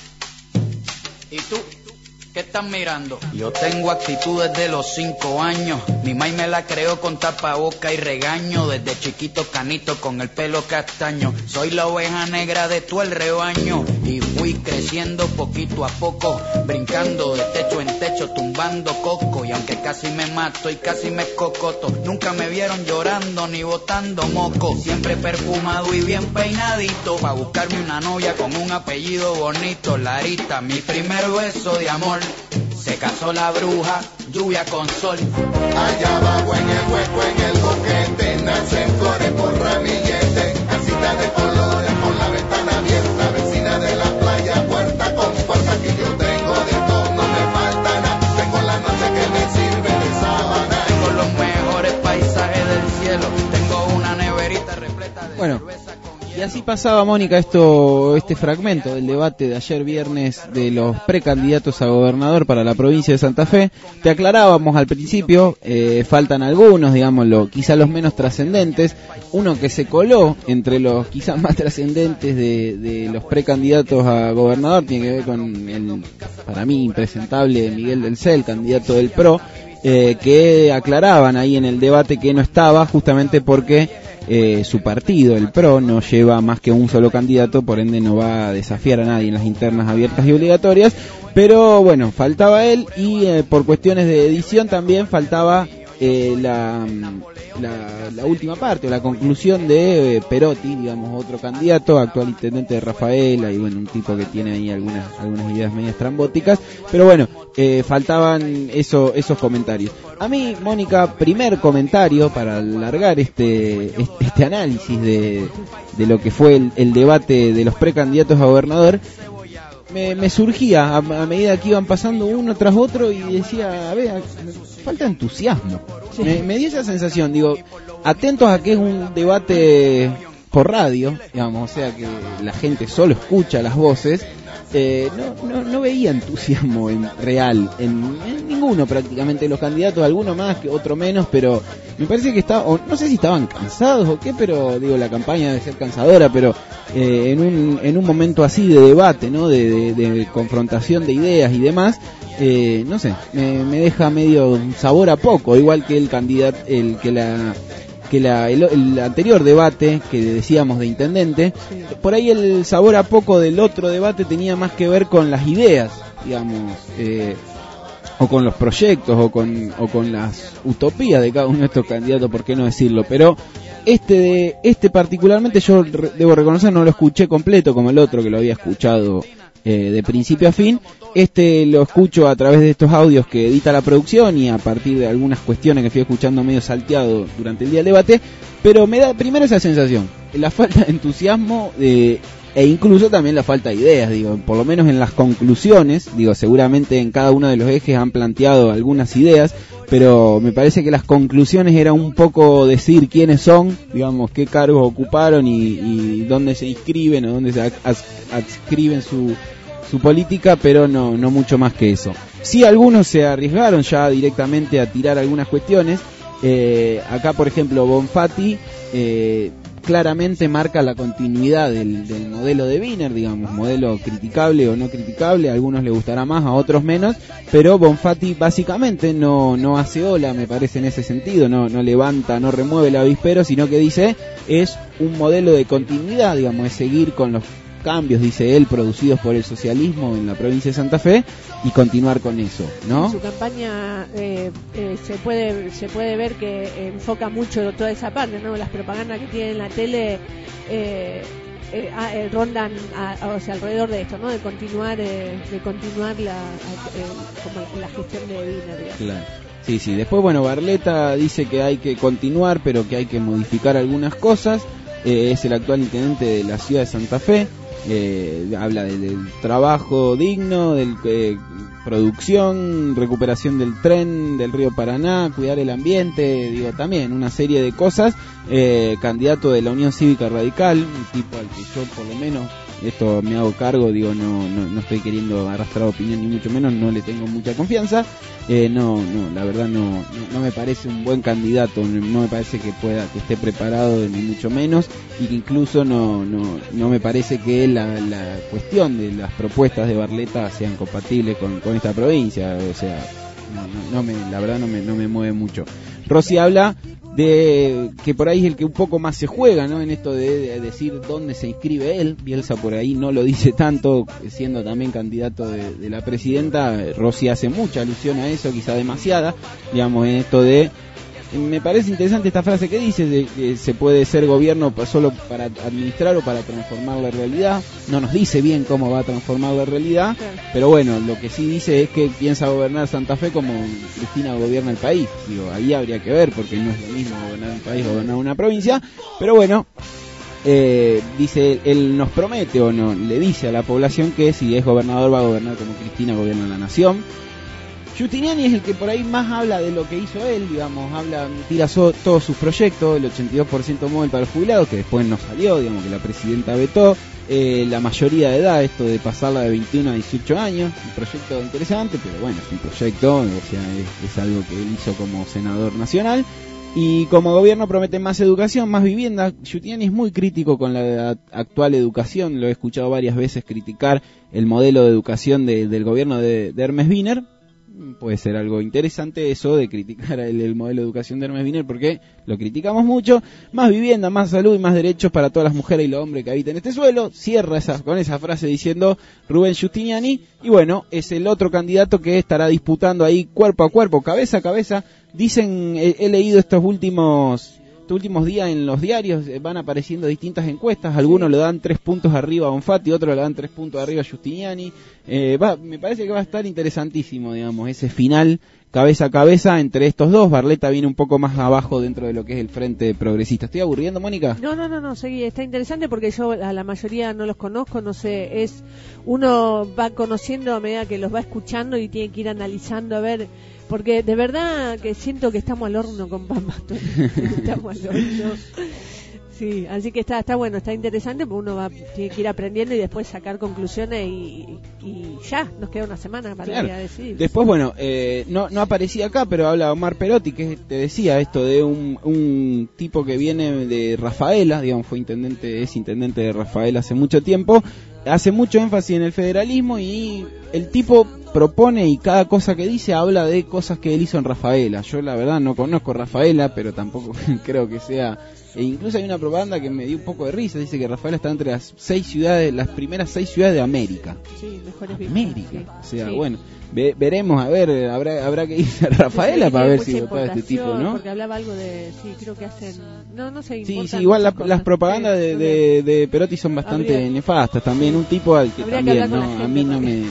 ¿Y tú? ¿Qué estás mirando? Yo tengo actitud desde los cinco años. Mi maíz me la creó con tapaboca y regaño. Desde chiquito canito con el pelo castaño. Soy la oveja negra de todo el rebaño. Y fui creciendo poquito a poco, brincando de techo en techo, tumbando coco. Y aunque casi me mato y casi me cocoto, nunca me vieron llorando ni botando moco. Siempre perfumado y bien peinadito, pa' buscarme una novia con un apellido bonito. Larita, mi primer beso de amor. Se casó la bruja, lluvia con sol. Allá abajo en el hueco, en el boquete, nacen flores por ramillete, casita de colores con la ventana abierta, vecina de la playa, puerta con puerta, que yo tengo de todo, no me falta nada. Tengo la noche que me sirve de sábana. Tengo los mejores paisajes del cielo, tengo una neverita repleta de bueno. cerveza. Y así pasaba, Mónica, esto, este fragmento del debate de ayer viernes de los precandidatos a gobernador para la provincia de Santa Fe. Te aclarábamos al principio, eh, faltan algunos, digámoslo, quizá los menos trascendentes. Uno que se coló entre los quizás más trascendentes de, de los precandidatos a gobernador tiene que ver con el, para mí, impresentable Miguel del Cel, candidato del P R O, eh, que aclaraban ahí en el debate que no estaba justamente porque Eh, su partido, el P R O, no lleva más que un solo candidato, por ende no va a desafiar a nadie en las internas abiertas y obligatorias, pero bueno, faltaba él y eh, por cuestiones de edición también faltaba eh, la, la, la última parte, la conclusión de eh, Perotti, digamos, otro candidato, actual intendente de Rafaela, y bueno, un tipo que tiene ahí algunas algunas ideas medias trambóticas, pero bueno, eh, faltaban eso, esos comentarios. A mí, Mónica, primer comentario para alargar este este análisis de, de lo que fue el, el debate de los precandidatos a gobernador, me, me surgía a, a medida que iban pasando uno tras otro y decía, a ver, falta entusiasmo. Sí. Me, me dio esa sensación, digo, atentos a que es un debate por radio, digamos, o sea que la gente solo escucha las voces. Eh, no, no, no veía entusiasmo en real en, en ninguno prácticamente de los candidatos, alguno más que otro menos, pero me parece que estaba, o no sé si estaban cansados o qué, pero digo, la campaña debe ser cansadora, pero eh, en un en un momento así de debate, ¿no? de, de, de confrontación de ideas y demás, eh, no sé, me, me deja medio sabor a poco, igual que el candidato, el que la que la, el, el anterior debate que decíamos de intendente, sí. Por ahí el sabor a poco del otro debate tenía más que ver con las ideas, digamos, eh, o con los proyectos, o con, o con las utopías de cada uno de estos candidatos, por qué no decirlo, pero este de, este particularmente yo re, debo reconocer, no lo escuché completo como el otro que lo había escuchado eh, de principio a fin. Este lo escucho a través de estos audios que edita la producción y a partir de algunas cuestiones que fui escuchando medio salteado durante el día del debate, pero me da primero esa sensación, la falta de entusiasmo eh, e incluso también la falta de ideas, digo, por lo menos en las conclusiones, digo, seguramente en cada uno de los ejes han planteado algunas ideas, pero me parece que las conclusiones era un poco decir quiénes son, digamos, qué cargos ocuparon y, y dónde se inscriben o dónde se adscriben su su política, pero no no mucho más que eso. Sí, algunos se arriesgaron ya directamente a tirar algunas cuestiones. Eh, acá, por ejemplo, Bonfatti eh, claramente marca la continuidad del, del modelo de Wiener, digamos, modelo criticable o no criticable, a algunos les gustará más, a otros menos, pero Bonfatti básicamente no no hace ola, me parece, en ese sentido, no no levanta, no remueve el avispero, sino que dice, es un modelo de continuidad, digamos, es seguir con los cambios, dice él, producidos por el socialismo en la provincia de Santa Fe y continuar con eso, ¿no? En su campaña eh, eh, se puede se puede ver que enfoca mucho toda esa parte, ¿no? Las propagandas que tiene en la tele eh, eh, eh, rondan a, a, o sea, alrededor de esto, ¿no? De continuar eh, de continuar la eh, como la gestión de Wiener, digamos. Claro. Sí, sí. Después, bueno, Barletta dice que hay que continuar, pero que hay que modificar algunas cosas. Eh, es el actual intendente de la ciudad de Santa Fe. Eh, habla de, del trabajo digno, del eh, producción, recuperación del tren del río Paraná, cuidar el ambiente, digo, también una serie de cosas. Eh, candidato de la Unión Cívica Radical, un tipo al que yo por lo menos, esto me hago cargo, digo, no, no, no estoy queriendo arrastrar opinión ni mucho menos, no le tengo mucha confianza. Eh, no, no, la verdad no, no, no me parece un buen candidato, no, no me parece que pueda, que esté preparado ni mucho menos, y que incluso no, no, no me parece que la, la cuestión de las propuestas de Barletta sean compatibles con, con esta provincia, o sea, no, no, no me, la verdad no me, no me mueve mucho. Rossi habla de que por ahí es el que un poco más se juega, ¿no? En esto de, de decir dónde se inscribe él. Bielsa por ahí no lo dice tanto, siendo también candidato de, de la presidenta. Rossi hace mucha alusión a eso, quizá demasiada, digamos, en esto de... Me parece interesante esta frase que dice, de que se puede ser gobierno solo para administrar o para transformar la realidad. No nos dice bien cómo va a transformar la realidad, pero bueno, lo que sí dice es que piensa gobernar Santa Fe como Cristina gobierna el país. Digo, ahí habría que ver, porque no es lo mismo gobernar un país o gobernar una provincia, pero bueno, eh, dice, él nos promete o no, le dice a la población que si es gobernador va a gobernar como Cristina gobierna la nación. Giustiniani es el que por ahí más habla de lo que hizo él, digamos, habla, tira so, todos sus proyectos, el ochenta y dos por ciento móvil para los jubilados, que después no salió, digamos, que la presidenta vetó, eh, la mayoría de edad, esto de pasarla de veintiuno a dieciocho años, un proyecto interesante, pero bueno, es un proyecto, o sea, es, es algo que él hizo como senador nacional. Y como gobierno promete más educación, más vivienda. Giustiniani es muy crítico con la actual educación, lo he escuchado varias veces criticar el modelo de educación de, del gobierno de, de Hermes Wiener. Puede ser algo interesante eso de criticar el, el modelo de educación de Hermes Wiener, porque lo criticamos mucho. Más vivienda, más salud y más derechos para todas las mujeres y los hombres que habitan este suelo. Cierra esa, con esa frase diciendo Rubén Giustiniani. Y bueno, es el otro candidato que estará disputando ahí cuerpo a cuerpo, cabeza a cabeza. Dicen, he, he leído estos últimos... Estos últimos días en los diarios van apareciendo distintas encuestas, algunos le dan tres puntos arriba a Bonfatti, otros le dan tres puntos arriba a Giustiniani. Eh, va, me parece que va a estar interesantísimo, digamos, ese final cabeza a cabeza entre estos dos. Barletta viene un poco más abajo dentro de lo que es el frente progresista. ¿Estoy aburriendo, Mónica? No, no, no, no, seguí, está interesante porque yo a la mayoría no los conozco, no sé, es uno va conociendo a medida que los va escuchando y tiene que ir analizando a ver... Porque de verdad que siento que estamos al horno con Pampa. Estamos al horno. Sí, así que está está bueno, está interesante, porque uno va tiene que ir aprendiendo y después sacar conclusiones y, y ya, nos queda una semana para claro. ir a decidir. Después, bueno, eh, no no aparecía acá, pero habla Omar Perotti, que te decía esto de un, un tipo que viene de Rafaela, digamos, fue intendente, es intendente de Rafaela hace mucho tiempo, hace mucho énfasis en el federalismo y el tipo propone y cada cosa que dice habla de cosas que él hizo en Rafaela. Yo la verdad no conozco Rafaela, pero tampoco creo que sea... E incluso hay una propaganda que me dio un poco de risa, dice que Rafaela está entre las seis ciudades, las primeras seis ciudades de América. Sí, mejores América, sí. O sea, sí. bueno, ve, veremos, a ver, habrá habrá que ir a Rafaela sí, para ver mucha si votaba este tipo, ¿no? Porque hablaba algo de, sí, creo que hacen, no, no sé. Sí, sí, igual la, las propagandas de, de, de Perotti son bastante habría, nefastas, también un tipo al que también, que ¿no? A mí no me,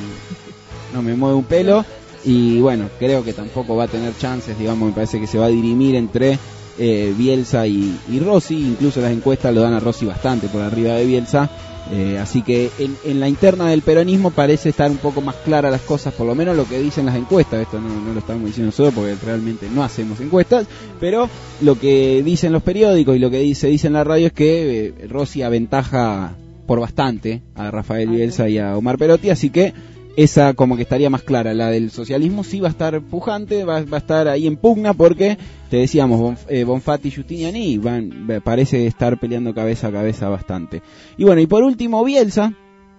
no me mueve un pelo y bueno, creo que tampoco va a tener chances, digamos, me parece que se va a dirimir entre... Eh, Bielsa y, y Rossi, incluso las encuestas lo dan a Rossi bastante por arriba de Bielsa, eh, así que en, en la interna del peronismo parece estar un poco más clara las cosas, por lo menos lo que dicen las encuestas. Esto no, no lo estamos diciendo nosotros porque realmente no hacemos encuestas, pero lo que dicen los periódicos y lo que dice, dice en la radio es que eh, Rossi aventaja por bastante a Rafael Bielsa y a Omar Perotti, así que esa como que estaría más clara. La del socialismo sí va a estar pujante, va, va a estar ahí en pugna porque, te decíamos, Bonf eh, Bonfatti y Giustiniani van, parece estar peleando cabeza a cabeza bastante. Y bueno, y por último Bielsa,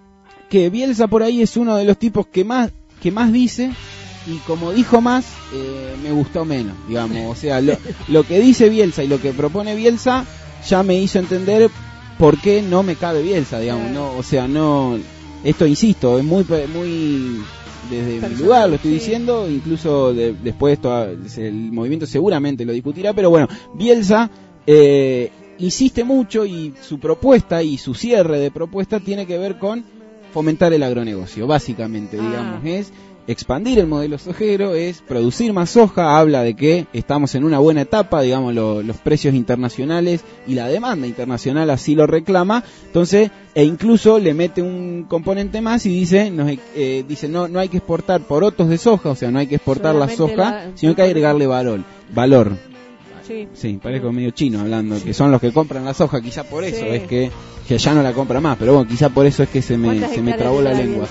que Bielsa por ahí es uno de los tipos que más, que más dice, y como dijo más, eh, me gustó menos, digamos. O sea, lo, lo que dice Bielsa y lo que propone Bielsa ya me hizo entender por qué no me cabe Bielsa, digamos, no, o sea, no... Esto, insisto, es muy muy desde Personal, mi lugar, lo estoy sí. diciendo, incluso de, después esto, el movimiento seguramente lo discutirá, pero bueno, Bielsa eh, insiste mucho y su propuesta y su cierre de propuesta tiene que ver con fomentar el agronegocio, básicamente, ah. digamos, es expandir el modelo sojero, es producir más soja. Habla de que estamos en una buena etapa, digamos, lo, los precios internacionales y la demanda internacional así lo reclama. Entonces, e incluso le mete un componente más y dice, nos, eh, dice no no hay que exportar porotos de soja, o sea, no hay que exportar la soja, la, sino que hay que agregarle valor. valor. Sí. Sí, parezco medio chino hablando, que son los que compran la soja, quizá por eso sí. es que, que ya no la compra más, pero bueno, quizá por eso es que se me, se me trabó la lengua.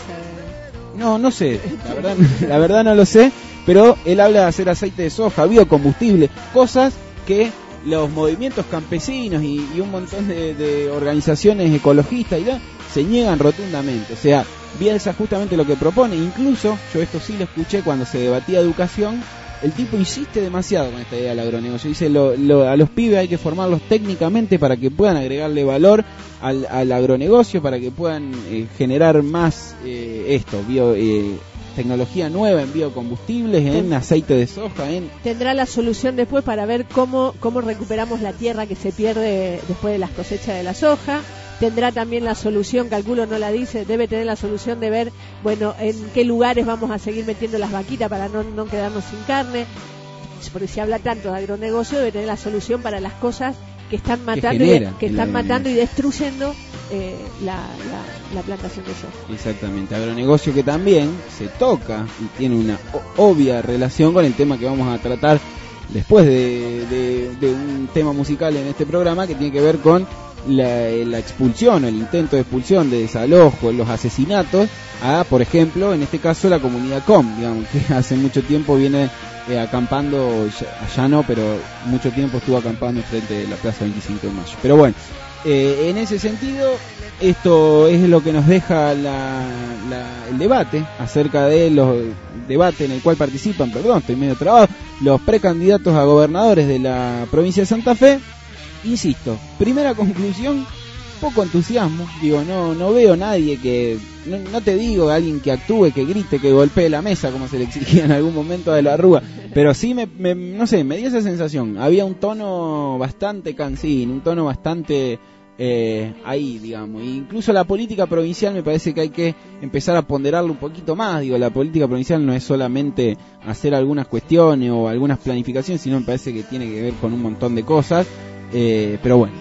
No, no sé, la verdad, la verdad no lo sé, pero él habla de hacer aceite de soja, biocombustible, cosas que los movimientos campesinos y, y un montón de, de organizaciones ecologistas y ya, se niegan rotundamente. O sea, Bielsa justamente lo que propone, incluso yo esto sí lo escuché cuando se debatía educación, el tipo insiste demasiado con esta idea del agronegocio. Dice, lo, lo, a los pibes hay que formarlos técnicamente para que puedan agregarle valor al, al agronegocio, para que puedan eh, generar más eh, esto, bio, eh, tecnología nueva en biocombustibles, en aceite de soja. En... Tendrá la solución después para ver cómo, cómo recuperamos la tierra que se pierde después de las cosechas de la soja. Tendrá también la solución, calculo no la dice, debe tener la solución de ver, bueno, en qué lugares vamos a seguir metiendo las vaquitas para no, no quedarnos sin carne. Porque si habla tanto de agronegocio, debe tener la solución para las cosas que están matando, que, y, que están matando y destruyendo eh, la, la, la plantación de soja. Exactamente, agronegocio que también se toca y tiene una obvia relación con el tema que vamos a tratar después de, de, de un tema musical en este programa, que tiene que ver con La, la expulsión, el intento de expulsión, de desalojo, los asesinatos a, por ejemplo, en este caso la comunidad Com, digamos, que hace mucho tiempo viene eh, acampando, ya, ya no, pero mucho tiempo estuvo acampando frente de la Plaza veinticinco de mayo. Pero bueno, eh, en ese sentido, esto es lo que nos deja la, la, el debate acerca de los debates en el cual participan, perdón, estoy medio trabado, los precandidatos a gobernadores de la provincia de Santa Fe. Insisto, primera conclusión, poco entusiasmo. Digo, no no veo nadie que, no, no te digo alguien que actúe, que grite, que golpee la mesa como se le exigía en algún momento de la Rúa, pero sí me, me no sé, me dio esa sensación. Había un tono bastante cansín, un tono bastante eh, ahí, digamos. E incluso la política provincial me parece que hay que empezar a ponderarlo un poquito más. Digo, la política provincial no es solamente hacer algunas cuestiones o algunas planificaciones, sino me parece que tiene que ver con un montón de cosas. Eh, pero bueno,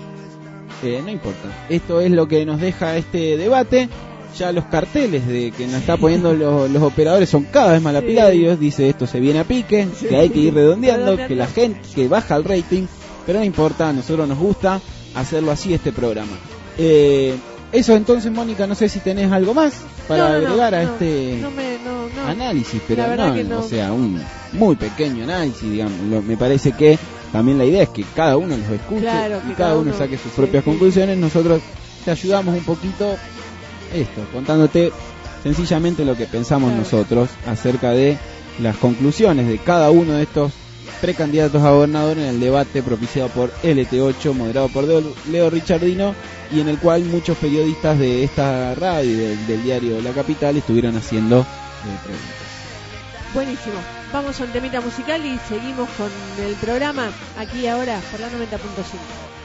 eh, no importa. Esto es lo que nos deja este debate. Ya los carteles de que nos está poniendo los, los operadores son cada vez más lapidarios. Sí. Dice, esto se viene a pique, sí, que hay que ir redondeando, redondeando, que la gente, que baja el rating, pero no importa, a nosotros nos gusta hacerlo así este programa. Eh, eso entonces, Mónica, no sé si tenés algo más para no, no, agregar no, a no, este no me, no, no. análisis, pero no, no, o sea, un muy pequeño análisis, digamos. Lo, me parece que también la idea es que cada uno los escuche, claro, y cada uno, uno saque sus sí, propias sí. conclusiones. Nosotros te ayudamos un poquito esto, contándote sencillamente lo que pensamos claro. nosotros acerca de las conclusiones de cada uno de estos precandidatos a gobernador en el debate propiciado por L T ocho, moderado por Leo Richardino, y en el cual muchos periodistas de esta radio y del, del diario La Capital estuvieron haciendo eh, preguntas. Buenísimo. Vamos a un temita musical y seguimos con el programa aquí ahora por la noventa punto cinco.